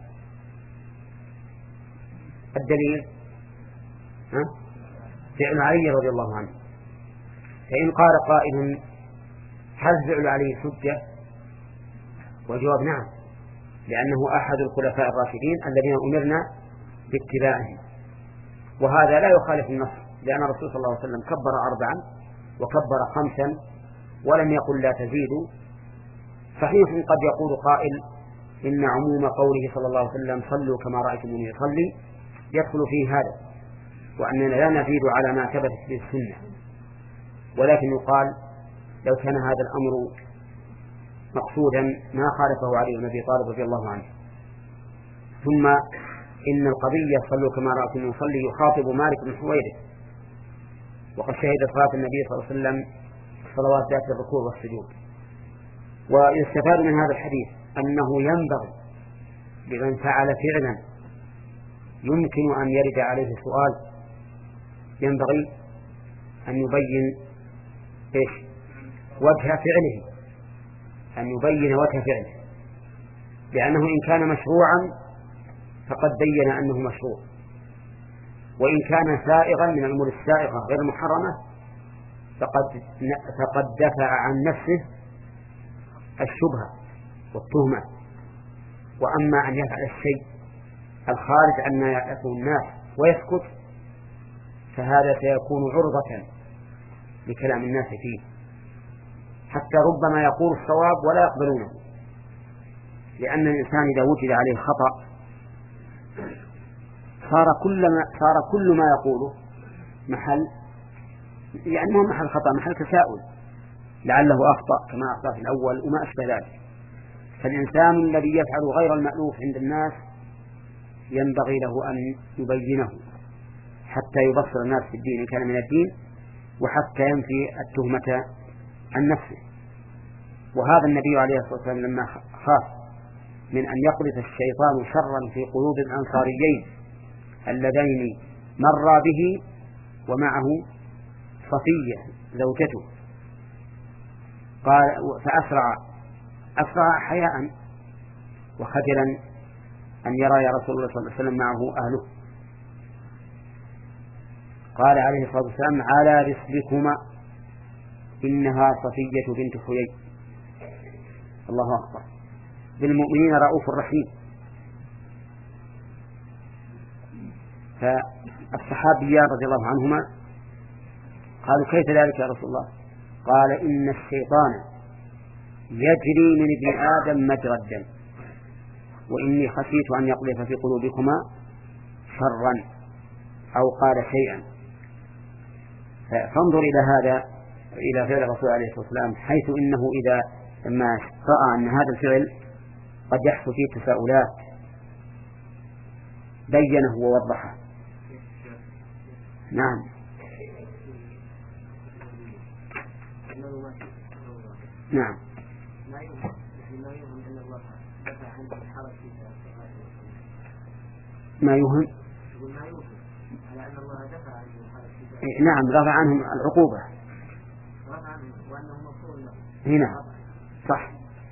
الدليل ها؟ فعل علي رضي الله عنه. فإن قال قائل هل فعل علي حجة؟ والجواب نعم، لأنه أحد الخلفاء الراشدين الذين أمرنا باتباعهم، وهذا لا يخالف النص، لأن الرسول صلى الله عليه وسلم كبر أربعا وكبر خمسا ولم يقل لا تزيدوا. صحيح قد يقول قائل إن عموم قوله صلى الله عليه وسلم صلوا كما رأيتموني يصلي يدخل فيه هذا، وأننا لا نزيد على ما ثبتت به السنة، ولكن يقال لو كان هذا الأمر مقصودا ما خالفه علي بن أبي طالب رضي الله عنه. ثم إن القضية صلوا كما رأيتم يصلي يخاطب مالك بن حويرث، وقد شهد صلاة النبي صلى الله عليه وسلم الصلوات ذات الركوع والسجود. ويستفاد من هذا الحديث أنه ينبغي لمن فعل فعلا يمكن أن يرد عليه سؤال ينبغي أن يبين إيش وجه فعله، أن يبين وجه فعله، لأنه إن كان مشروعا فقد بين أنه مشروع، وإن كان سائغا من الأمور السائغة غير المحرمة فقد فقد دفع عن نفسه الشبهة والتهمة. وأما أن يفعل الشيء الخارج عما يعرفه الناس ويسكت فهذا سيكون عرضة لكلام الناس فيه، حتى ربما يقول الصواب ولا يقبلونه، لأن الإنسان إذا وجد عليه خطأ صار كل ما صار كل ما يقوله محل، يعني مو محل خطأ، محل تساؤل، لعله أخطأ كما أخطأ في الأول وما أشبه ذلك. فالإنسان الذي يفعل غير المألوف عند الناس ينبغي له أن يبينه حتى يبصر الناس في الدين إن كان من الدين، وحتى ينفي التهمة عن نفسه. وهذا النبي عليه الصلاة والسلام لما خاف من أن يقذف الشيطان شرا في قلوب الأنصاريين اللذين مر به ومعه صفية زوجته، قال فأسرع أسرع حياء وخجلا أن يرى يا رسول الله صلى الله عليه وسلم معه أهله. قال عليه الصلاة والسلام على رسلكما إنها صفية بنت حيي. الله أكبر. بالمؤمنين رؤوف رحيم. فالصحابيان رضي الله عنهما قالوا كيف ذلك يا رسول الله؟ قال إن الشيطان يجري من ابن آدم مجرى الدم، وإني خشيت أن يقذف في قلوبكما شرا أو قال شيئا. فانظر إلى هذا، إلى فعل الرسول عليه الصلاة والسلام، حيث إنه إذا لما رأى أن هذا الفعل قد يحصل فيه تساؤلات بينه ووضحه. نعم. نعم. ما يوهم نعم رفع عنهم العقوبة. هنا صح.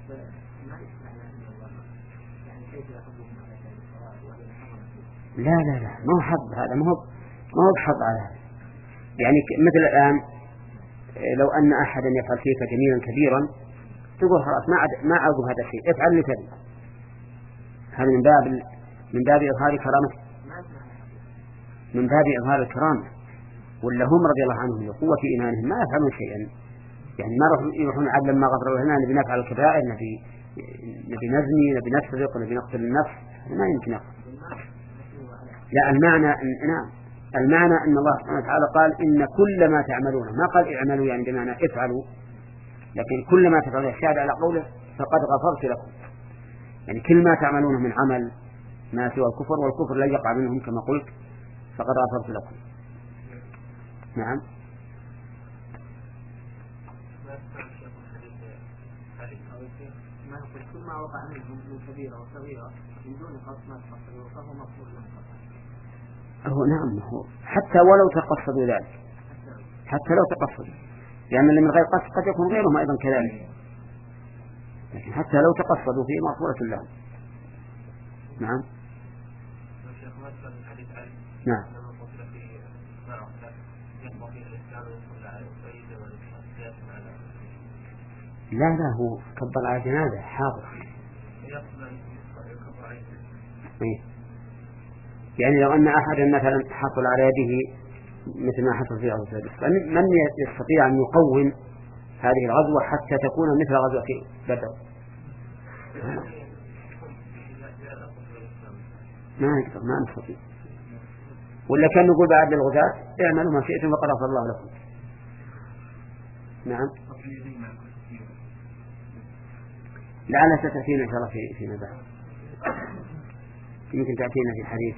لا لا لا ما هو حظ هذا، ما هو ما هو بحظ على هذا. يعني مثل الآن لو أن أحدا يفعل فيك جميلا كبيرا تقول خلاص ما عد ما أعوذ هذا الشيء، افعل مثلي. هذا من باب من باب إظهار كرامته، من باب إظهار الكرامة. ولا هم رضي الله عنهم لقوة إيمانهم ما يفعلون شيئا، يعني ما يروحون عدلا ما غفر لنا نبي نفعل الكبائر، نبي نبي نزني، نبي نسرق، نبي نقتل النفس، ما يمكن يقتل. لا المعنى أن نعم المعنى أن الله سبحانه وتعالى قال إن كل ما تعملونه، ما قال اعملوا يعني بمعنى افعلوا، لكن كل ما تفعلون الشاهد على قوله فقد غفرت لكم، يعني كل ما تعملونه من عمل ما سوى الكفر، والكفر لا يقع منهم كما قلت فقد غفرت لكم. نعم. كل ما وقع منهم من كبيرة وصغيرة من دون قصد ما تقصدوا فهو مقصود منهم. هو نعم هو حتى ولو تقصدوا ذلك، حتى لو تقصدوا، لأن اللي من غير قصد قد يكون غيرهم أيضا كذلك، لكن حتى لو تقصدوا فيه مغفورة لهم. نعم. نعم. لا لا هو كبر على جنازة حاضر. إيه؟ يعني لو أن أحدا مثلا حصل على يده مثل ما حصل في غزوة بدر، من يستطيع أن يقوم هذه الغزوة حتى تكون مثل غزوة بدر؟ ما نقدر، ما نستطيع. ولا كان نقول بعد الغزاة اعملوا ما شئتم وقد غفر الله لكم. نعم. لعلها ستأتينا إن شاء الله في فيما بعد، يمكن تأتينا في الحديث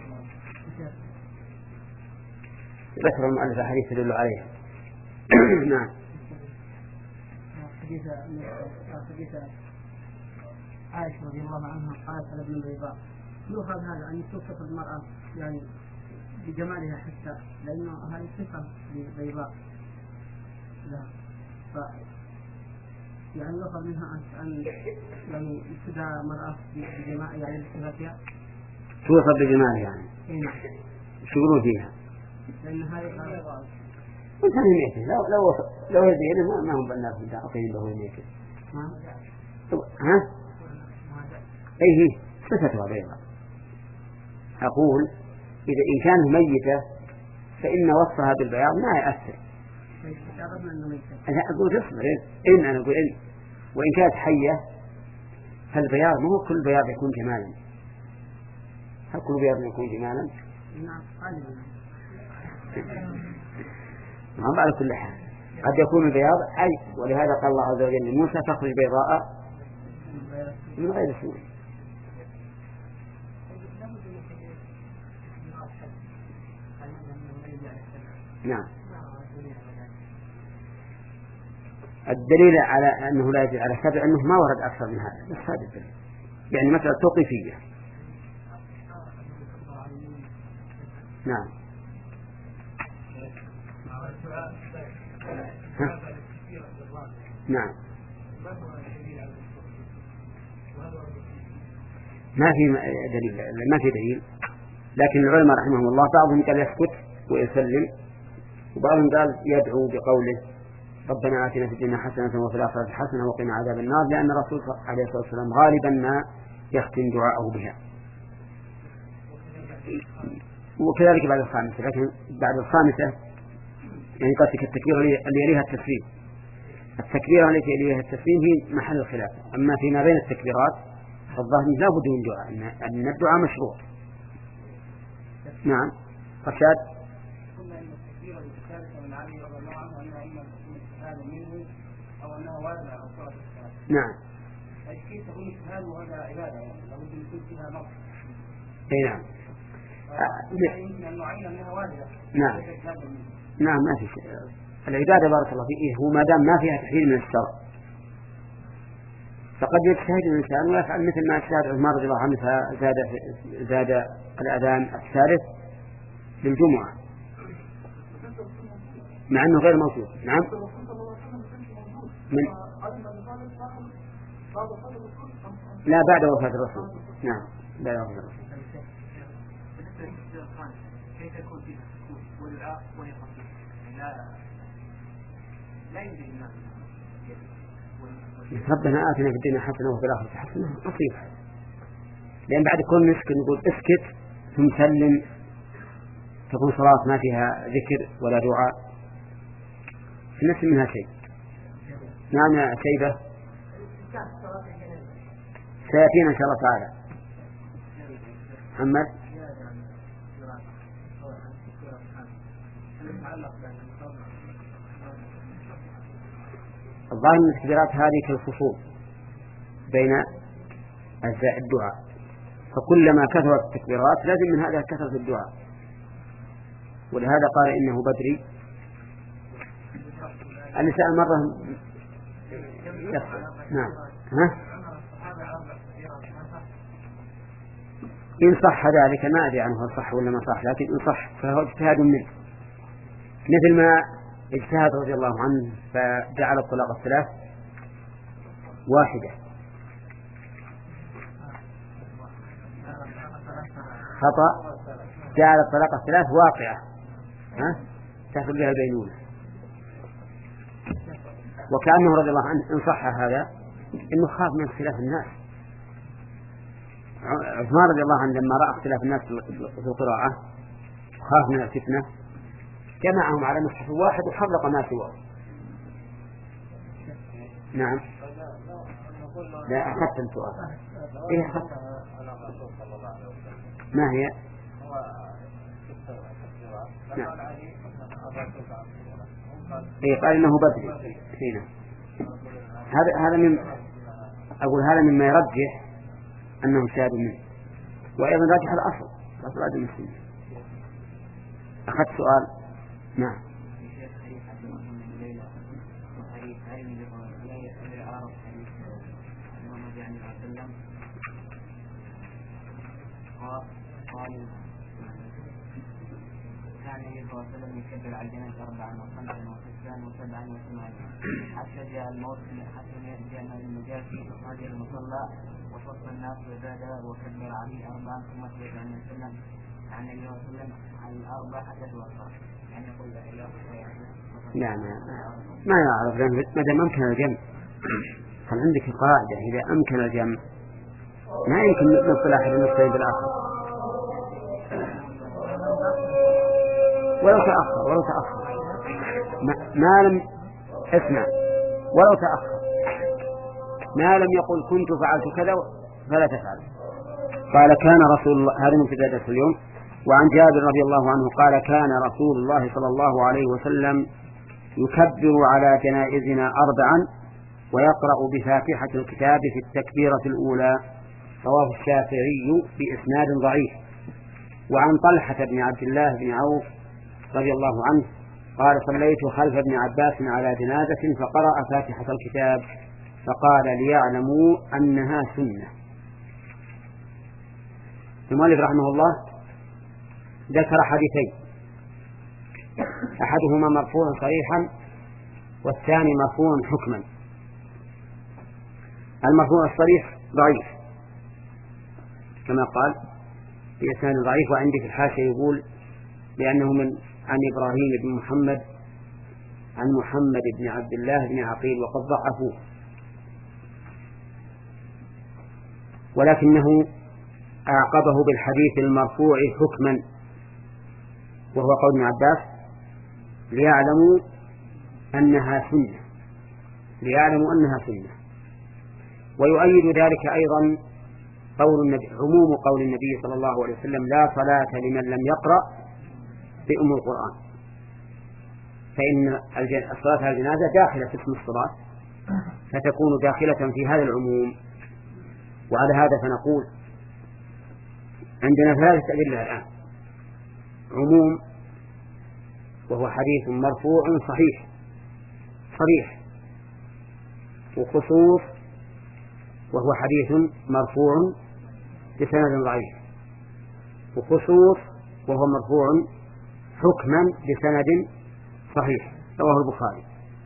ذكر المؤلف حديث تدل عليه. نعم. حديث حديث عائشة رضي الله عنها قالت على ابن البيضاء يؤخذ هذا أن توصف المرأة يعني بجمالها حتى لأنه هذه صفة للبيضاء، لا ف يعني يؤخذ منها أن يعني تدعى مرأة بجمال يعني بصفاتها توصف بجمالها يعني. نعم. شو يقولون فيها؟ وكان يميته لو لو لو يزيد ما هم بالناس متعاطين له يميته. ها؟ أيه صفتها بيضاء. أقول إذا إن كانت ميتة فإن وصفها بالبياض ما يأثر. أنا أقول اصبر إن أنا أقول إن وإن كانت حية فالبياض مو كل بياض يكون جمالا. هل كل بياض يكون جمالا؟ ما بعد كل حال قد يكون البياض حي، ولهذا قال الله عز وجل لموسى تخرج بيضاء من غير سوء. نعم. الدليل على أنه لا يجب على سبع أنه ما ورد أكثر من هذا، بس هذا الدليل. يعني مثلا توقيفية. نعم. ها؟ نعم. ما في دليل، ما في دليل، لكن العلماء رحمهم الله بعضهم قال يسكت ويسلم، وبعضهم قال يدعو بقوله ربنا آتنا في الدنيا حسنة وفي الآخرة حسنة وقنا عذاب النار، لأن الرسول عليه الصلاة والسلام غالبا ما يختم دعاءه بها. وكذلك بعد الخامسة، لكن بعد الخامسة يعني قصدك التكبير اللي يليها التسليم. التكبير التي يليها التسليم هي محل الخلاف. أما فيما بين التكبيرات فالظاهر لا بد من دعاء، أن الدعاء مشروع. نعم. رشاد. نعم. اي نعم. نعم. نعم ما في شيء. العبادة بارك الله فيه هو ما دام ما فيها تحليل من الشرع فقد يجتهد الإنسان ويفعل مثل ما اجتهد عمر رضي الله عنه زاد زاد الأذان الثالث للجمعة مع أنه غير موجود. نعم. من لا بعد وفاة الرسول. نعم بعد وفاة الرسول. كيف يكون فيها سكوت والدعاء وهي خفيفة؟ لا لا يمكن الناس. ربنا آتنا في الدنيا حسنة وفي الآخرة حسنة نصيحة، لأن بعد كل مسك نقول اسكت ثم سلم، تكون صلاة ما فيها ذكر ولا دعاء الناس منها شيء. نعم يا شيبة سيأتينا إن شاء الله تعالى. محمد. الظاهر من التكبيرات هذه كالفصول بين أجزاء الدعاء، فكلما كثرت التكبيرات لازم من هذا كثرة الدعاء، ولهذا قال إنه بدري. النساء مرة نعم. ها؟ إن صح ذلك ما أدري عنه صح ولا ما صح، لكن إن صح فهو اجتهاد منه، مثل ما اجتهد رضي الله عنه فجعل الطلاق الثلاث واحدة. خطأ. جعل الطلاق الثلاث واقعة ها تحصل بها البينونة، وكأنه رضي الله عنه إن صح هذا إنه خاف من اختلاف الناس. عثمان رضي الله عنه لما رأى اختلاف الناس في القراءة خاف من الفتنة جمعهم على مصحف واحد وحرق ما سواه. نعم. لا أخذت السؤال. إيه أخذت؟ ما هي؟ نعم. إيه قال إنه بدري. هنا هذا هذا من أقول هذا مما يرجح أنه شاهد منه، وأيضا راجح الأصل أصل هذا المسلم. أخذت سؤال. نعم. كان النبي صلى الله عليه وسلم يكبر على الجنازة أربعا وخمسا وستان وسبعا وثمانيا حتى جاء الموت حتى جاء النجاشي فخرج المصلى وصف الناس وزاد وكبر عليه أربعا ثم خرج عن السلم عن النبي صلى الله عليه وسلم عن الأربع حدث وأربع يعني يقول لا ما ما يعرف لأن ما دام أمكن الجمع. هل عندك قاعدة إذا أمكن الجمع ما يمكن نصل أحد النصين بالآخر ولو تأخر ولو تأخر ما, ما لم اسمع ولو تأخر ما لم يقل كنت فعلت كذا فلا تفعل. قال كان رسول الله هذا من في اليوم. وعن جابر رضي الله عنه قال كان رسول الله صلى الله عليه وسلم يكبر على جنائزنا أربعا ويقرأ بفاتحة الكتاب في التكبيرة الأولى. رواه الشافعي بإسناد ضعيف. وعن طلحة بن عبد الله بن عوف رضي الله عنه قال صليت خلف ابن عباس على جنازة فقرأ فاتحة الكتاب فقال ليعلموا أنها سنة. المؤلف رحمه الله ذكر حديثين أحدهما مرفوع صريحا والثاني مرفوع حكما. المرفوع الصريح ضعيف كما قال بإسناد ضعيف. وعندي في الحاشية يقول لأنه من عن إبراهيم بن محمد عن محمد بن عبد الله بن عقيل وقد ضعفوه ولكنه أعقبه بالحديث المرفوع حكما وهو قول ابن عباس ليعلموا أنها سنة ليعلموا أنها سنة. ويؤيد ذلك أيضا قول النبي عموم قول النبي صلى الله عليه وسلم لا صلاة لمن لم يقرأ بأم القرآن فإن الصلاة على الجنازة داخلة في اسم الصلاة فتكون داخلة في هذا العموم. وعلى هذا فنقول عندنا ثلاثة أدلة الآن: عموم وهو حديث مرفوع صحيح صريح، وخصوص وهو حديث مرفوع بسند ضعيف، وخصوص وهو مرفوع حكما بسند صحيح رواه البخاري.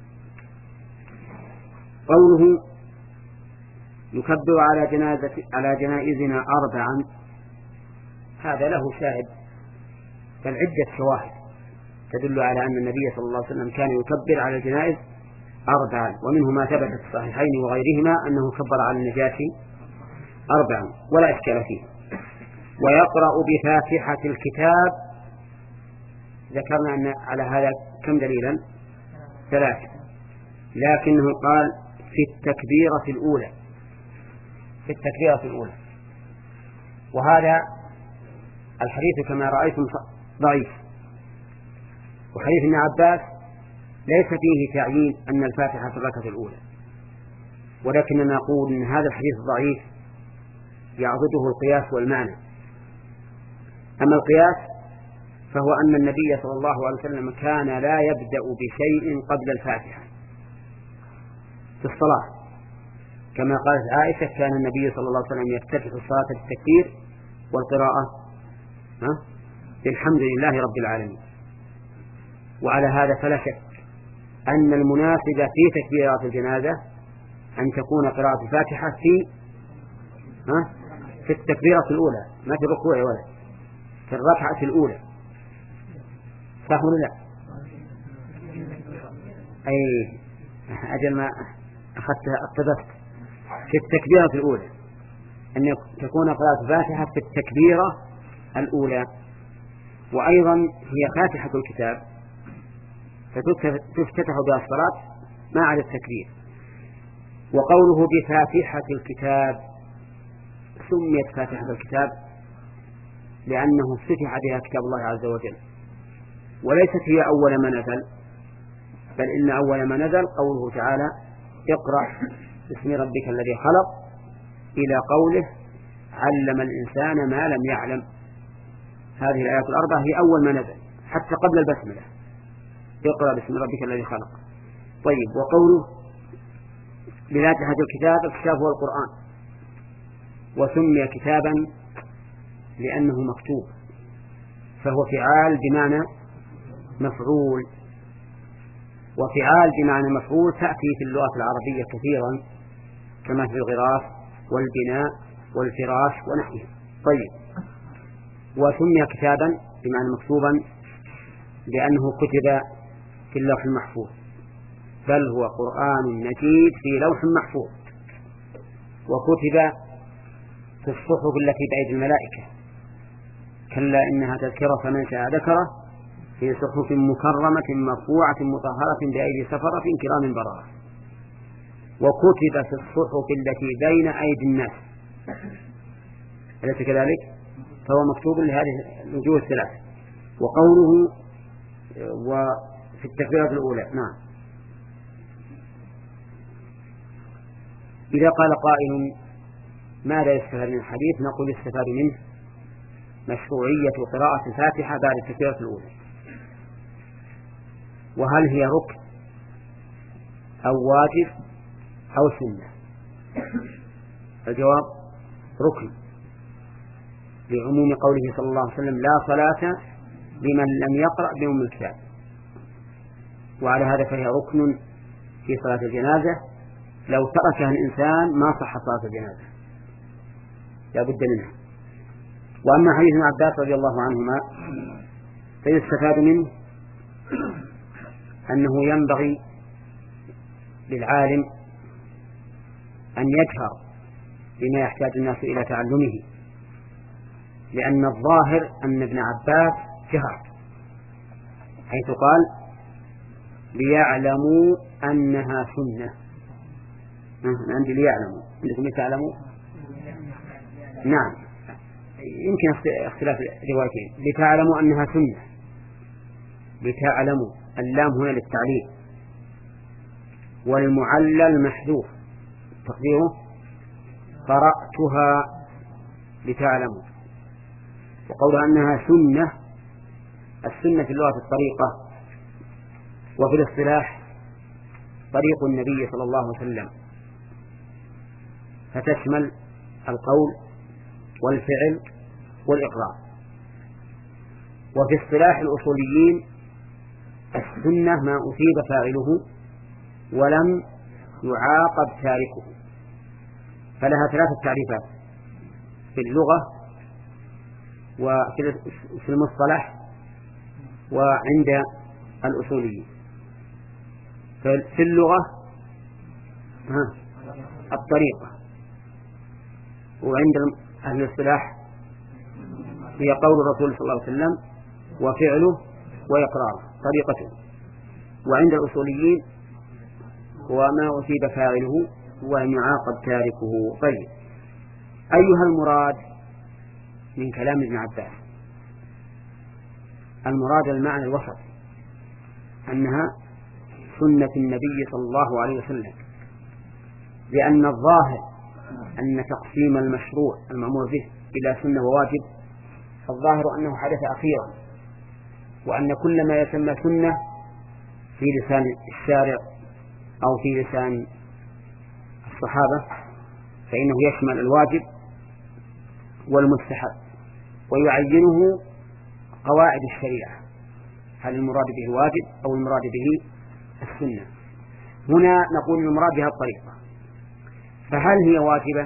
قوله يكبر على جنازة على جنائزنا أربعا هذا له شاهد بل عدة شواهد تدل على أن النبي صلى الله عليه وسلم كان يكبر على الجنائز أربعا، ومنه ما ثبت في الصحيحين وغيرهما أنه كبر على النجاشي أربعا ولا إشكال فيه. ويقرأ بفاتحة الكتاب ذكرنا أن على هذا كم دليلا؟ ثلاثة، لكنه قال في التكبيرة الأولى في التكبيرة الأولى وهذا الحديث كما رأيتم ضعيف. وحديث ابن عباس ليس فيه تعيين أن الفاتحة في الركعة الأولى، ولكننا نقول أن هذا الحديث ضعيف يعضده القياس والمعنى. أما القياس فهو أن النبي صلى الله عليه وسلم كان لا يبدأ بشيء قبل الفاتحة في الصلاة، كما قالت عائشة كان النبي صلى الله عليه وسلم يفتتح الصلاة بالتكبير والقراءة بالحمد لله رب العالمين. وعلى هذا فلا شك أن المناسب في تكبيرات الجنازة أن تكون قراءة الفاتحة في ها في التكبيرة الأولى، ما في الركوع ولا في الركعة الأولى، صح ولا لا؟ أي أجل ما أخذتها اقتبست في التكبيرة الأولى أن تكون قراءة الفاتحة في التكبيرة الأولى. وأيضا هي فاتحة الكتاب فتفتتح بها الصلاة ما عدا التكبير. وقوله بفاتحة الكتاب سميت فاتحة الكتاب لأنه افتتح بها كتاب الله عز وجل، وليست هي أول ما نزل، بل إن أول ما نزل قوله تعالى اقرأ باسم ربك الذي خلق إلى قوله علم الإنسان ما لم يعلم. هذه الآيات الأربعة هي أول ما نزل حتى قبل البسملة، اقرأ باسم ربك الذي خلق. طيب، وقوله بفاتحة الكتاب الكتاب هو القرآن، وسمي كتابا لأنه مكتوب، فهو فعال بمعنى مفعول، وفعال بمعنى مفعول تأتي في اللغة العربية كثيرا كما في الغراف والبناء والفراش ونحوه. طيب، وسمي كتابا بمعنى مكتوبا لأنه كتب في اللوح المحفوظ، بل هو قرآن مجيد في لوح محفوظ، وكتب في الصحف التي بأيدي الملائكة، كلا إنها تذكرة فمن شاء ذكره في صحف مكرمة مرفوعة مطهرة بأيدي سفرة كرام بررة. وكتب في الصحف التي بين أيدي الناس، أليس كذلك؟ فهو مكتوب لهذه الوجوه الثلاث. وقوله وفي التكبيرة الأولى، نعم. إذا قال قائل ماذا يستفاد من الحديث؟ نقول يستفاد منه مشروعية قراءة الفاتحة بعد التكبيرة الأولى. وهل هي ركن أو واجب أو سنة؟ الجواب ركن، لعموم قوله صلى الله عليه وسلم لا صلاة لمن لم يقرأ بأم الكتاب. وعلى هذا فهي ركن في صلاة الجنازة، لو تركها الإنسان ما صح صلاة الجنازة، لا بد منها. وأما حديث ابن عباس رضي الله عنهما فيستفاد منه أنه ينبغي للعالم أن يجهر بما يحتاج الناس إلى تعلمه، لأن الظاهر أن ابن عباس جهر، حيث قال ليعلموا أنها سنة. عندي ليعلموا، عندكم لتعلموا؟ نعم، يمكن اختلاف روايتين. لتعلموا أنها سنة، لتعلموا اللام هنا للتعليل، والمعلل محذوف تقديره قرأتها لتعلموا. وقولها أنها سنة، السنة في اللغة الطريقة، وفي الاصطلاح طريق النبي صلى الله عليه وسلم، فتشمل القول والفعل والإقرار. وفي اصطلاح الأصوليين السنة ما أصيب فاعله ولم يعاقب تاركه، فلها ثلاثة تعريفات في اللغة وفي المصطلح وعند الأصوليين. في اللغة ها الطريقة، وعند أهل الاصطلاح هي قول الرسول صلى الله عليه وسلم وفعله وإقراره طريقته، وعند الأصوليين هو ما أصيب فاعله ولم يعاقب تاركه. طيب، أيها المراد من كلام ابن عباس؟ المراد المعنى الوسط، أنها سنة النبي صلى الله عليه وسلم، لأن الظاهر أن تقسيم المشروع المأمور به إلى سنة وواجب، الظاهر أنه حدث أخيرا، وأن كل ما يسمى سنة في لسان الشارع أو في لسان الصحابة فإنه يشمل الواجب والمستحب، ويعينه قواعد الشريعة، هل المراد به الواجب أو المراد به السنة. هنا نقول المراد بها الطريقة، فهل هي واجبة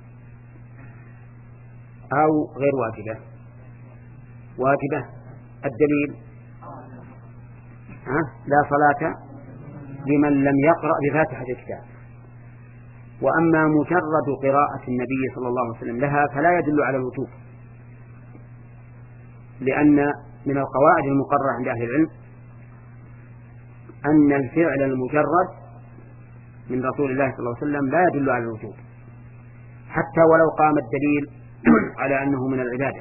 أو غير واجبة؟ واجبة. الدليل ها؟ لا صلاة لمن لم يقرأ بفاتحة الكتاب. وأما مجرد قراءة النبي صلى الله عليه وسلم لها فلا يدل على الوجوب، لأن من القواعد المقررة عند أهل العلم أن الفعل المجرد من رسول الله صلى الله عليه وسلم لا يدل على الوجوب، حتى ولو قام الدليل على أنه من العبادة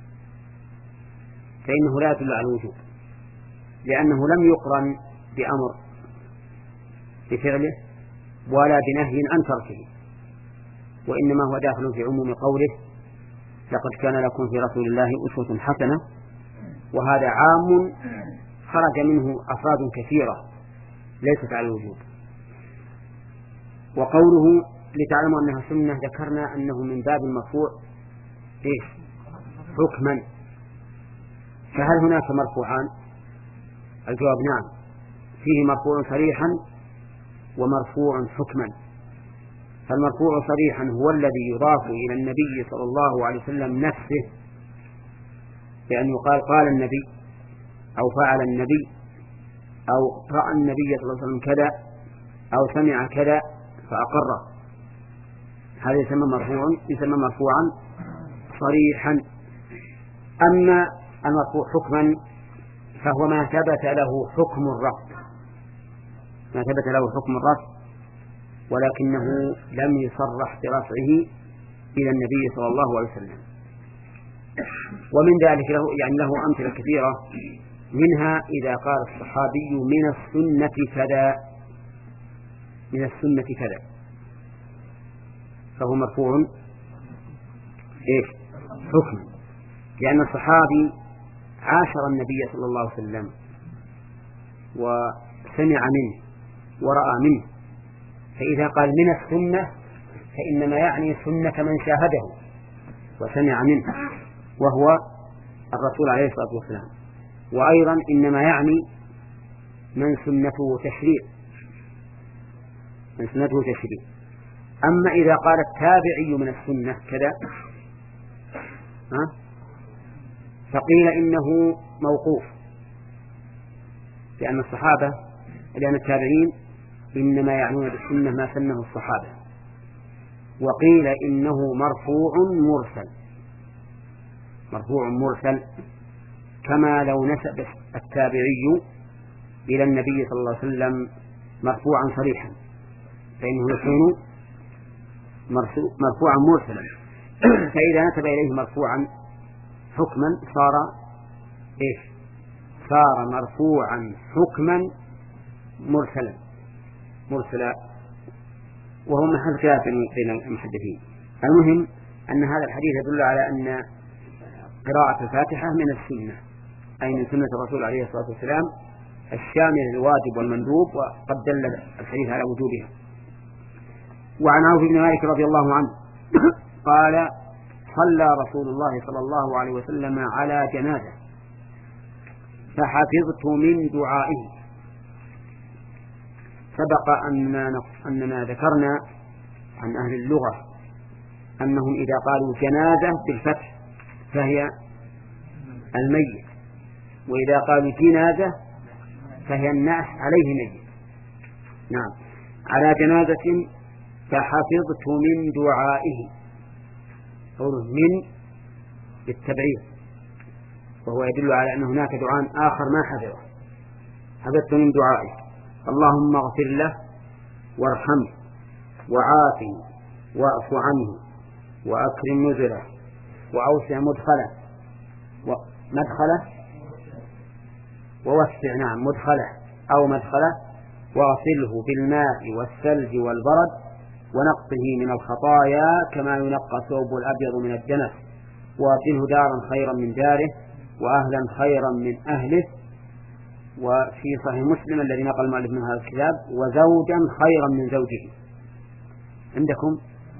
فإنه لا يدل على الوجوب، لأنه لم يقرن بأمر بفعله ولا بنهي عن تركه، وإنما هو داخل في عموم قوله لقد كان لكم في رسول الله أسوة حسنة، وهذا عام خرج منه أفراد كثيرة ليست على الوجوب. وقوله لتعلموا أنها سنة ذكرنا أنه من باب المرفوع إيش؟ حكما. فهل هناك مرفوعان؟ الجواب نعم، فيه مرفوع صريحا ومرفوع حكما. فالمرفوع صريحا هو الذي يضاف إلى النبي صلى الله عليه وسلم نفسه بأن يقال قال النبي أو فعل النبي أو رأى النبي صلى الله عليه وسلم كذا أو سمع كذا فأقره، هذا يسمى مرفوع يسمى مرفوعا صريحا. أما المرفوع حكما فهو ما ثبت له حكم الرفع، ما ثبت له حكم الرفع ولكنه لم يصرح برفعه إلى النبي صلى الله عليه وسلم. ومن ذلك له يعني له أمثلة كثيرة، منها إذا قال الصحابي من السنة كذا، من السنة كذا، فهو مرفوع إيش حكما، لأن الصحابي عاشر النبي صلى الله عليه وسلم وسمع منه ورأى منه، فإذا قال من السنة فإنما يعني سنة من شاهده وسمع منه وهو الرسول عليه الصلاة والسلام، وأيضا إنما يعني من سنته تشريع، من سنته تشريع. أما إذا قال التابعي من السنة كذا ها فقيل إنه موقوف، لأن الصحابة لأن التابعين إنما يعنون بالسنة ما سنه الصحابة. وقيل إنه مرفوع مرسل، مرفوع مرسل كما لو نسب التابعي إلى النبي صلى الله عليه وسلم مرفوعا صريحا فإنه يكون مرفوعا مرسلا. فإذا نسب إليه مرفوعا حكما صار إيش صار مرفوعا حكما مرسلا مرسلا وهو محل خلاف بين المحدثين. المهم أن هذا الحديث يدل على أن قراءة الفاتحة من السنة، أي من سنة الرسول عليه الصلاة والسلام الشامل للواجب والمندوب، وقد دل الحديث على وجوبها. وعن عوف بن مالك رضي الله عنه قال صلى رسول الله صلى الله عليه وسلم على جنازة فحفظت من دعائه. سبق أننا, أننا ذكرنا عن أهل اللغة أنهم إذا قالوا جنازة بالفتح فهي الميت، وإذا قالوا جنازة فهي الناس عليه ميت. نعم، على جنازة فحفظت من دعائه، قوله من بالتبعيض، وهو يدل على أن هناك دعاء آخر ما حفظه. حفظت من دعائه اللهم اغفر له وارحمه وعافه واعف عنه وأكرم نزله وأوسع مدخله ومدخله ووسع نعم مدخله أو مدخله واغسله بالماء والثلج والبرد ونقه من الخطايا كما ينقى الثوب الأبيض من الدنس، وأبدله دارا خيرا من داره وأهلا خيرا من أهله. وفي صحيح مسلم الذي نقل المؤلف من هذا الكتاب وزوجا خيرا من زوجه. عندكم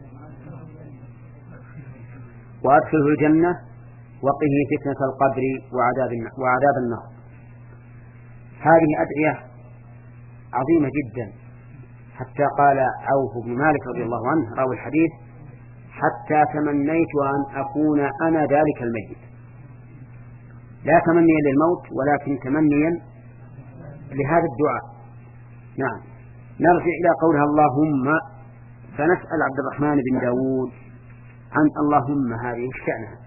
وأدخله الجنة وقه فتنة القبر وعذاب وعذاب النار. هذه أدعية عظيمة جدا، حتى قال عوف بن مالك رضي الله عنه راوي الحديث حتى تمنيت أن أكون أنا ذلك الميت، لا تمنيا للموت ولكن تمنيا لهذا الدعاء. نعم، نرجع إلى قولها اللهم، فنسأل عبد الرحمن بن داود عن اللهم هذه شأنها،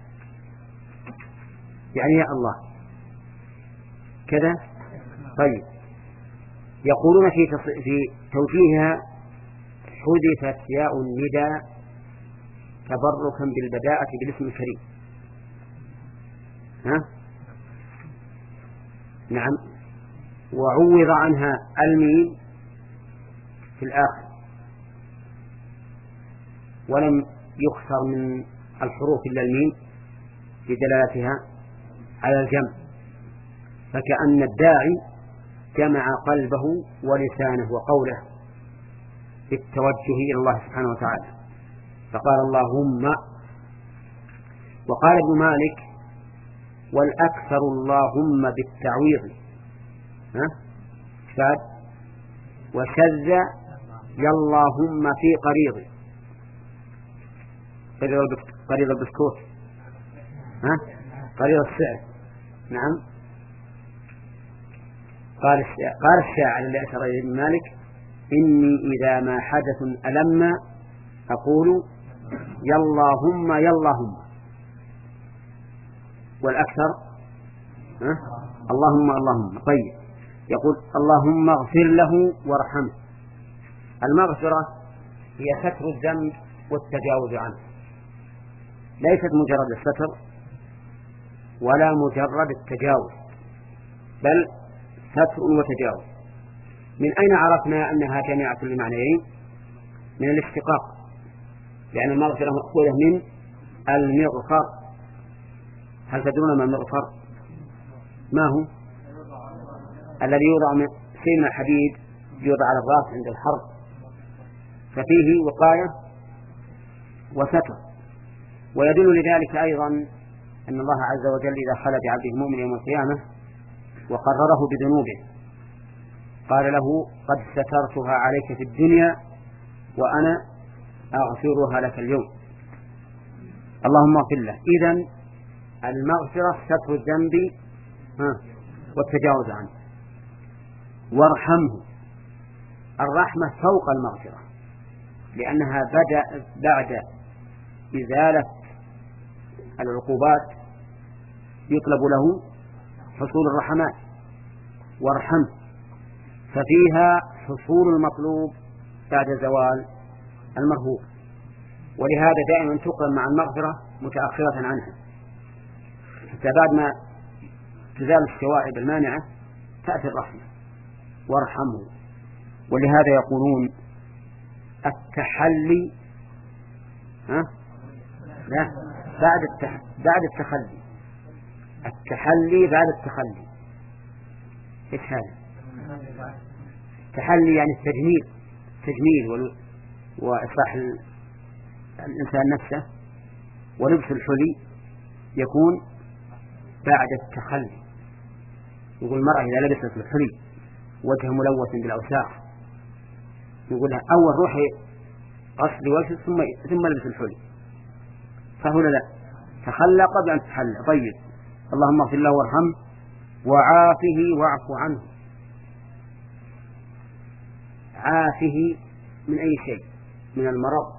يعني يا الله كذا. طيب، يقولون في في توجيهها حذفت ياء النداء تبركا بالبداءة بالاسم الكريم. ها؟ نعم، وعوض عنها الميم في الآخر، ولم يخسر من الحروف إلا الميم بدلالتها على الجمع، فكأن الداعي جمع قلبه ولسانه وقوله بالتوجه إلى الله سبحانه وتعالى، فقال اللهم. وقال ابن مالك والأكثر اللهم بالتعويض، ها شاد وشذ ياللهم في قريض قريض البسكوت، ها قريض السعر نعم. قال قال الشاعر اللي أشار إليه ابن مالك: إني إذا ما حدث ألم أقول ياللهم ياللهم، والأكثر أه؟ اللهم اللهم. طيب، يقول: اللهم اغفر له وارحمه. المغفرة هي ستر الذنب والتجاوز عنه، ليست مجرد الستر ولا مجرد التجاوز، بل ستر وتجاوز. من أين عرفنا أنها جامعة لمعنيين؟ من الاشتقاق، لأن المغفرة مأخوذة من المغفر. هل تدرون ما المغفر؟ ما هو؟ الذي يوضع من شيء من الحديد يوضع على الرأس عند الحرب، ففيه وقاية وستر. ويدل لذلك أيضا أن الله عز وجل إذا خلى بعبده المؤمن يوم القيامة وقرره بذنوبه قال له: قد سترتها عليك في الدنيا وأنا أغفرها لك اليوم، اللهم اغفر له. إذن المغفرة ستر الذنب والتجاوز عنه. وارحمه، الرحمة فوق المغفرة، لأنها بدأ بعد إزالة العقوبات يطلب له حصول الرحمات. وارحمه، ففيها حصول المطلوب بعد زوال المرهوب، ولهذا دائما تقرن مع المغفرة متأخرة عنها، حتى بعد ما تزال الشوائب المانعة تأتي الرحمة. وارحمه. ولهذا يقولون التحلي ها؟ لا، بعد التح... بعد التخلي. التحلي بعد التخلي ايش هذا؟ التحلي يعني التجميل، تجميل وال... وإصلاح ال... الإنسان نفسه، ولبس الحلي يكون بعد التخلي. يقول المرأة إذا لبست الحلي وجه ملوث بالأوساخ يقول لها: أول روحي غسل وجه ثم ثم لبس الحلي، فهنا لا، تخلى قبل أن تتحلى. طيب، اللهم اغفر له وارحمه وعافه واعف عنه. عافه من أي شيء؟ من المرض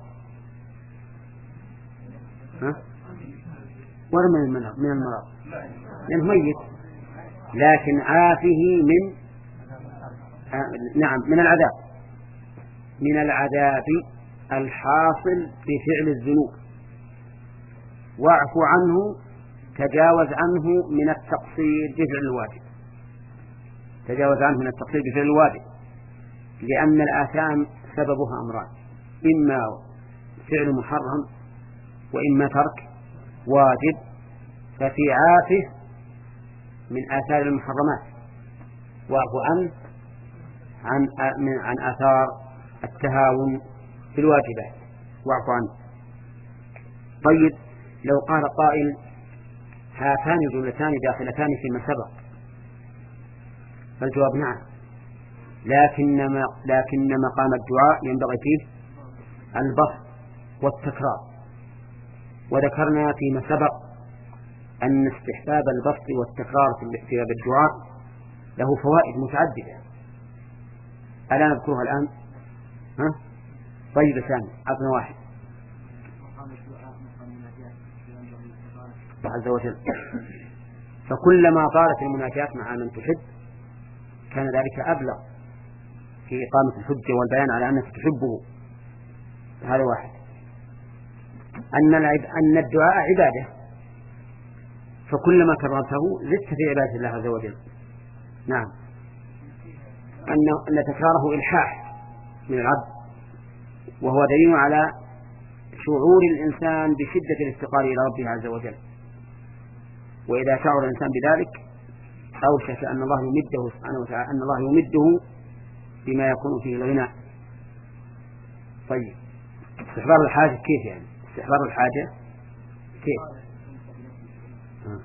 ها؟ ولا من المرض؟ من المرض لأنه ميت، لكن عافه من آه نعم من العذاب، من العذاب الحاصل بفعل الذنوب. واعف عنه، تجاوز عنه من التقصير بفعل الواجب، تجاوز عنه من التقصير بفعل الواجب، لأن الآثام سببها أمران: إما فعل محرم وإما ترك واجب. ففي عافه من آثار المحرمات، واعف عنه عن عن آثار التهاون في الواجبات، واعف عنه. طيب، لو قال قائل: هاتان الجملتان داخلتان فيما سبق، فالجواب نعم، لكنما لكن مقام الدعاء ينبغي فيه البسط والتكرار. وذكرنا فيما سبق أن استحباب البسط والتكرار في باب الدعاء له فوائد متعددة، ألا نذكرها الآن؟ ها؟ طيب ثاني، أعطنا واحد. الله عز وجل، فكلما طالت المناجاة مع من تحب كان ذلك أبلغ في إقامة الحجة والبيان على أنك تحبه. هذا واحد. أن أن الدعاء عبادة، فكلما كررته زدت في عبادة الله عز وجل. نعم. أن أن تكراره إلحاح من العبد، وهو دليل على شعور الإنسان بشدة الافتقار إلى ربه عز وجل. وإذا شعر الإنسان بذلك أوشك أن الله يمده سبحانه وتعالى، أن الله يمده بما يكون فيه الغنى. طيب، استحضار الحاجة كيف يعني؟ استحضار الحاجة كيف؟ آه.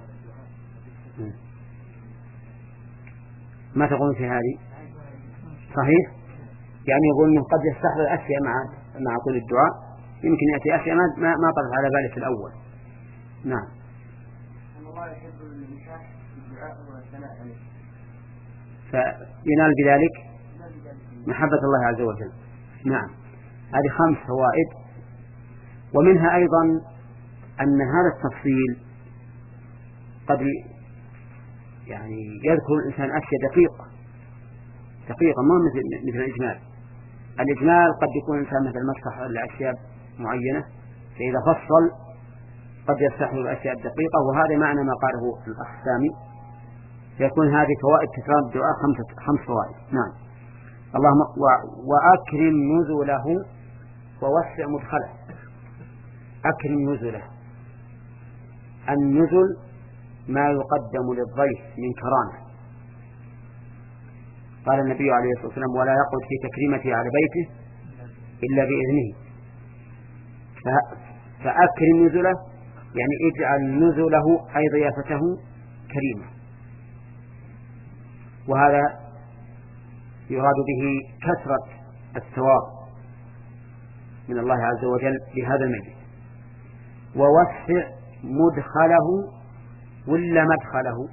ما تقولون في هذه؟ صحيح؟ يعني يقول أنه قد يستحضر أشياء مع مع طول الدعاء، يمكن يأتي أشياء ما ما طرت على باله في الأول. نعم. الله يحب النكاح بالدعاء والثناء عليه فينال بذلك محبة الله عز وجل. نعم، هذه خمس فوائد. ومنها أيضا أن هذا التفصيل قد يعني يذكر الإنسان أشياء دقيقة دقيقة ما مثل مثل الإجمال. الإجمال قد يكون الإنسان مثل مسح الأشياء معينة، فإذا فصل قد يستحضر الأشياء الدقيقة، وهذا معنى ما قاله الأخ سامي، فيكون هذه فوائد تكرار الدعاء خمسة خمس فوائد. نعم. اللهم وأكرم نزله ووسع مدخله. أكرم نزله، النزل ما يقدم للضيف من كرامة. قال النبي عليه الصلاة والسلام ولا يقعد في تكريمته على بيته إلا بإذنه. فأكرم نزله يعني اجعل نزله أي ضيافته كريمة، وهذا يراد به كثرة الثواب من الله عز وجل لهذا المجلس. ووسع مدخله ولا مدخله؟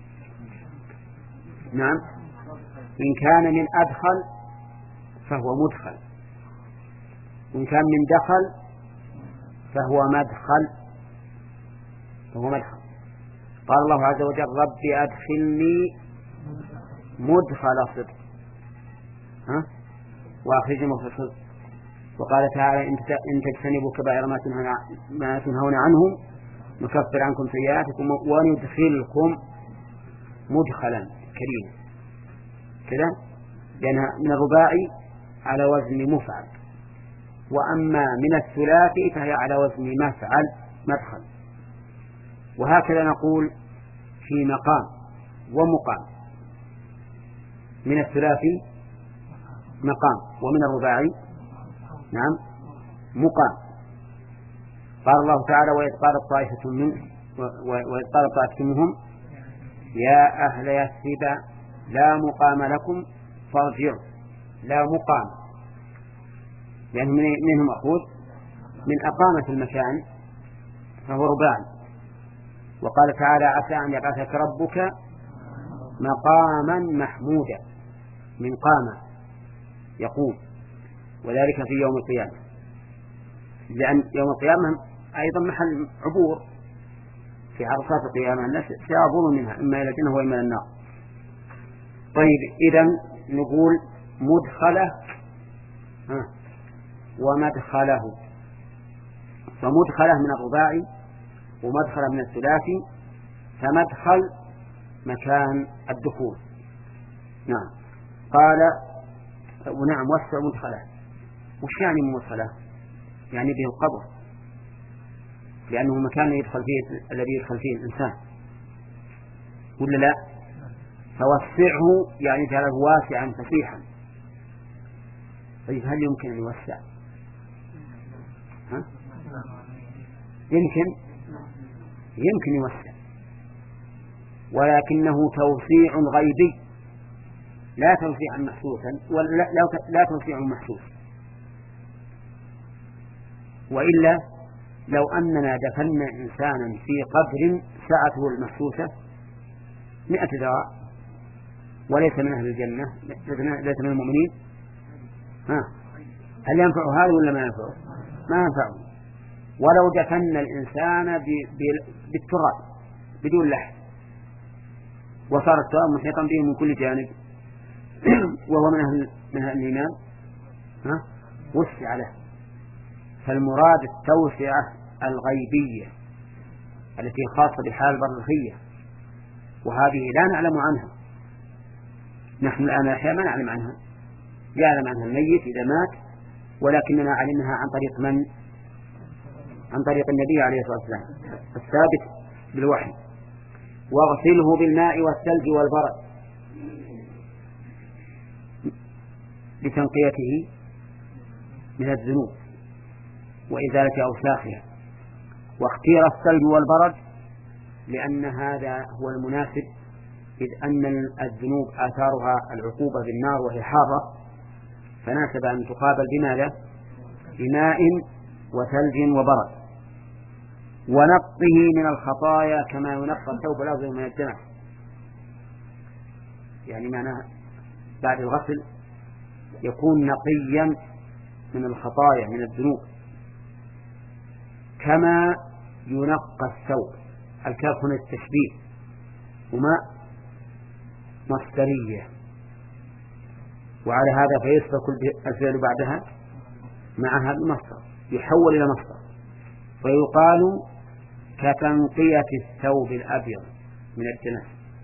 نعم، إن كان من أدخل فهو مدخل، إن كان من دخل فهو مدخل فهو مدخل. قال الله عز وجل رب أدخلني مدخل صدق ها وأخرجني مخرج صدق. وقال تعالى إن تجتنبوا كبائر ما تنهون عنه نكفر عنكم سيئاتكم وندخلكم مدخلا كريما كذا، لأن من الرباعي على وزن مفعل، وأما من الثلاثي فهي على وزن مفعل مدخل. وهكذا نقول في مقام ومقام، من الثلاثي مقام ومن الرباعي نعم مقام. قال الله تعالى وإذ قالت طائفة منهم وإذ قالت طائفة منهم يا أهل يثرب لا مقام لكم فارجعوا. لا مقام يعني منهم مأخوذ من أقامة المكان فهو رباعي. وقال تعالى عسى أن يبعثك ربك مقاما محمودا، من قام يقوم، وذلك في يوم القيامة، لأن يوم القيامة أيضا محل عبور في عرصات القيامة، الناس سيعبرون منها إما إلى الجنة وإما إلى النار. طيب إذن نقول مدخله ومدخله، فمدخله من الرباعي ومدخله من الثلاثي، فمدخل مكان الدخول. نعم. قال ونعم وسع مدخله. وش يعني مدخله؟ يعني به القبر، لأنه مكان يدخل فيه الذي يدخل فيه الإنسان ولا لا؟ فوسعه يعني جعله واسعا فسيحا. طيب هل يمكن أن يوسع؟ ها؟ يمكن يمكن يوسع، ولكنه توسيع غيبي لا توسيعا محسوسا ولا لا توسيع محسوس. وإلا لو أننا دفنا إنسانا في قبر سعته المحسوسة مئة ذراع وليس من أهل الجنة، ليس من المؤمنين، ها هل ينفع هذا ولا ما ينفعه؟ ما ينفعه. ولو دفنا الإنسان بالتراب بدون لحم وصار التراب محيطا به من كل جانب وهو من أهل من أهل الإيمان، ها وسع له. فالمراد التوسعة الغيبية التي خاصة بحال البرزخية، وهذه لا نعلم عنها نحن الآن الأحياء ما نعلم عنها، يعلم عنها الميت إذا مات، ولكننا علمها عن طريق من؟ عن طريق النبي عليه الصلاة والسلام الثابت بالوحي. واغسله بالماء والثلج والبرد لتنقيته من الذنوب وإزالة أوساخها. واختير الثلج والبرد لأن هذا هو المناسب، إذ أن الذنوب آثارها العقوبة بالنار وهي حارة، فناسب أن تقابل بماذا؟ بماء وثلج وبرد. ونقه من الخطايا كما ينقى الثوب الأبيض من الدنس. يعني معناها بعد الغسل يكون نقيا من الخطايا من الذنوب كما ينقى الثوب. الكاف هنا التشبيه، وما مصدرية، وعلى هذا فيسبق الفعل بعدها معها المصدر، يحول إلى مصدر، فيقال كتنقية الثوب الأبيض من الدنس.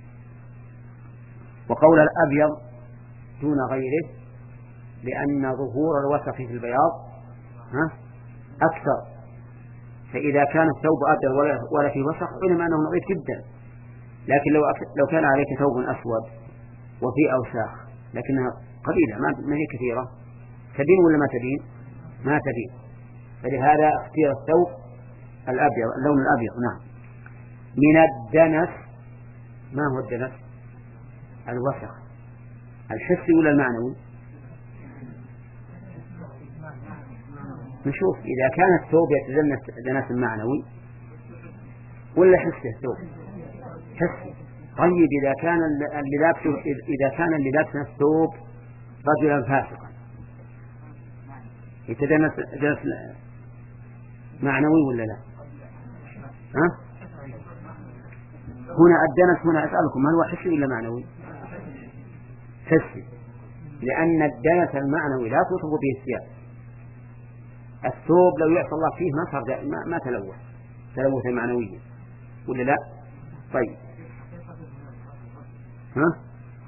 وقول الأبيض دون غيره لأن ظهور الوسخ في البياض أكثر، فإذا كان الثوب أبيض ولا فيه وسخ علم أنه نظيف جدا. لكن لو لو كان عليك ثوب أسود وفيه أوساخ لكنها قليلة ما هي كثيرة، تبين ولا ما تبين؟ ما تبين. فلهذا اختير الثوب الأبيض، اللون الأبيض. نعم. من الدنس. ما هو الدنس؟ الوسخ الحسي ولا المعنوي؟ نشوف إذا كان الثوب يتدنس دنس معنوي ولا حسي. الثوب حسي. طيب إذا كان اللي لابسه إذا كان اللي لابسه الثوب رجلا فاسقا يتدنس دنس معنوي ولا لا؟ ها؟ هنا الدنس هنا أسألكم هل هو حسي ولا معنوي؟ حسي، لأن الدنس المعنوي لا توصف به الثياب. الثوب لو يعصى الله فيه ما صار ما, ما تلوث تلوث معنويا ولا لا؟ طيب ها؟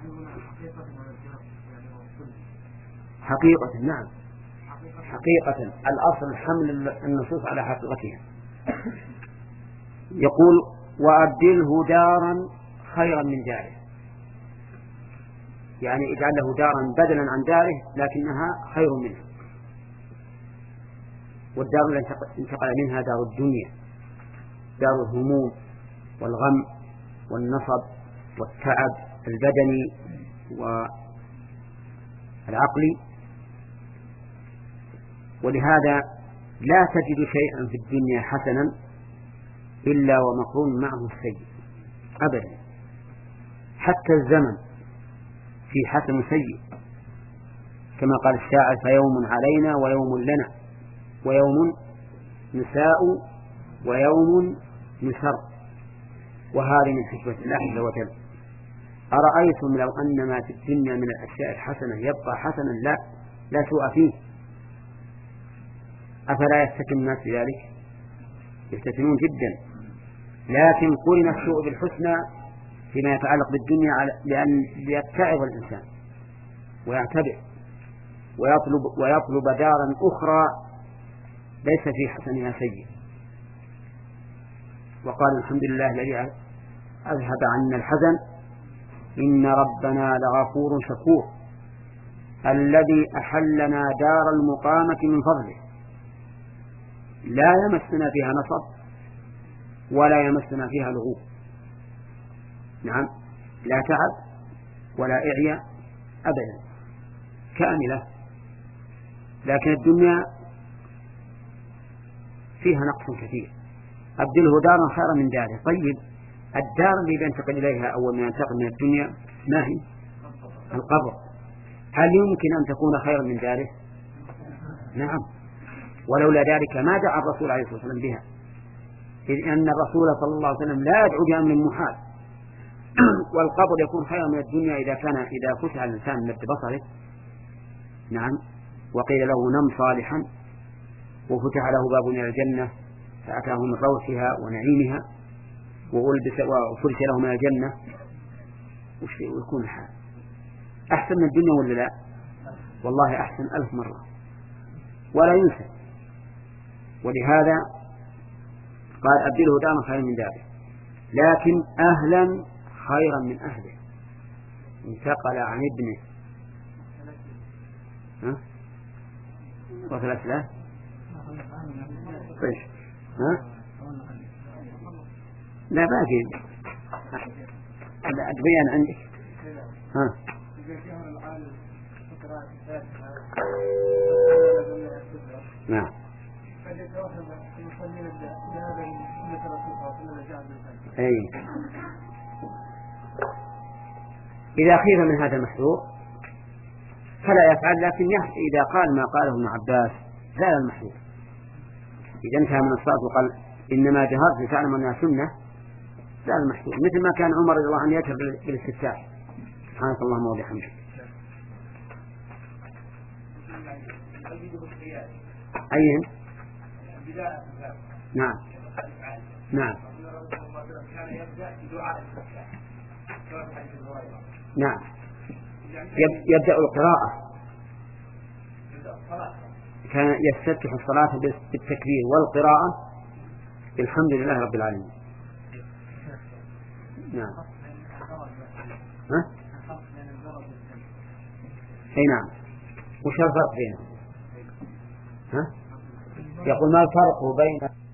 حقيقة. نعم حقيقة. الأصل حمل النصوص على حقيقتها. يقول وأبدله دارا خيرا من داره، يعني اجعل له دارا بدلا عن داره لكنها خير منه. والدار التي انتقل منها دار الدنيا، دار الهموم والغم والنصب والتعب البدني والعقلي. ولهذا لا تجد شيئا في الدنيا حسنا إلا ومقرون معه السيء أبدا. حتى الزمن في حسن سيء، كما قال الشاعر فيوم علينا ويوم لنا ويوم نساء ويوم نسر. وهذه من حكمة الله عز وجل. أرأيتم لو أن ما في الدنيا من الأشياء الحسنة يبقى حسنا لا لا سوء فيه أفلا يستكن الناس بذلك؟ يستكنون جدا. لكن قرن السوء بالحسنى فيما يتعلق بالدنيا لأن يتعظ الإنسان ويعتبر ويطلب, ويطلب دارا أخرى ليس في حسنها سيء. وقال الحمد لله الذي أذهب عنا الحزن إن ربنا لغفور شكور الذي أحلنا دار المقامة من فضله لا يمسنا فيها نصب ولا يمسنا فيها لغوب. نعم لا تعب ولا إعياء أبدا، كاملة. لكن الدنيا فيها نقص كثير. أبدله دارا خيرا من داره. طيب الدار اللي ينتقل إليها أول ما ينتقل من الدنيا ما هي؟ القبر. هل يمكن أن تكون خيرا من داره؟ نعم. ولولا ذلك ما دعا الرسول عليه الصلاة والسلام بها، إذ أن الرسول صلى الله عليه وسلم لا يدعو بأمر محال. والقبر يكون خيرا من الدنيا إذا كان إذا فتح الإنسان من بصره. نعم. وقيل له نم صالحا وفتح له باب إلى الجنة فأتاه من روحها ونعيمها وألبس وفرش له من الجنة ويكون حال أحسن من الدنيا ولا لا؟ والله أحسن ألف مرة ولا ينسى. ولهذا قال أبدله دارا خيرا من داره. لكن أهلا خيرا من أهله. انتقل عن ابنه ها وثلاث لا طيب ها لا باقي البيان عندك ها نعم أي. إذا خير من هذا المحذور فلا يفعل، لكن إذا قال ما قاله ابن عباس زال المحذور. إذا انتهى من الصلاة وقال إنما جهرت لتعلم أنها سنة زال المحذور، مثل ما كان عمر رضي الله عنه يجهر بالاستفتاح سبحانك اللهم وبحمدك. أين؟ نعم نعم نعم يبدأ القراءة، كان يفتتح الصلاة بالتكبير والقراءة الحمد لله رب العالمين. نعم. ها؟ أي نعم. وش الفرق بينهم؟ ها؟ يقول ما الفرق بين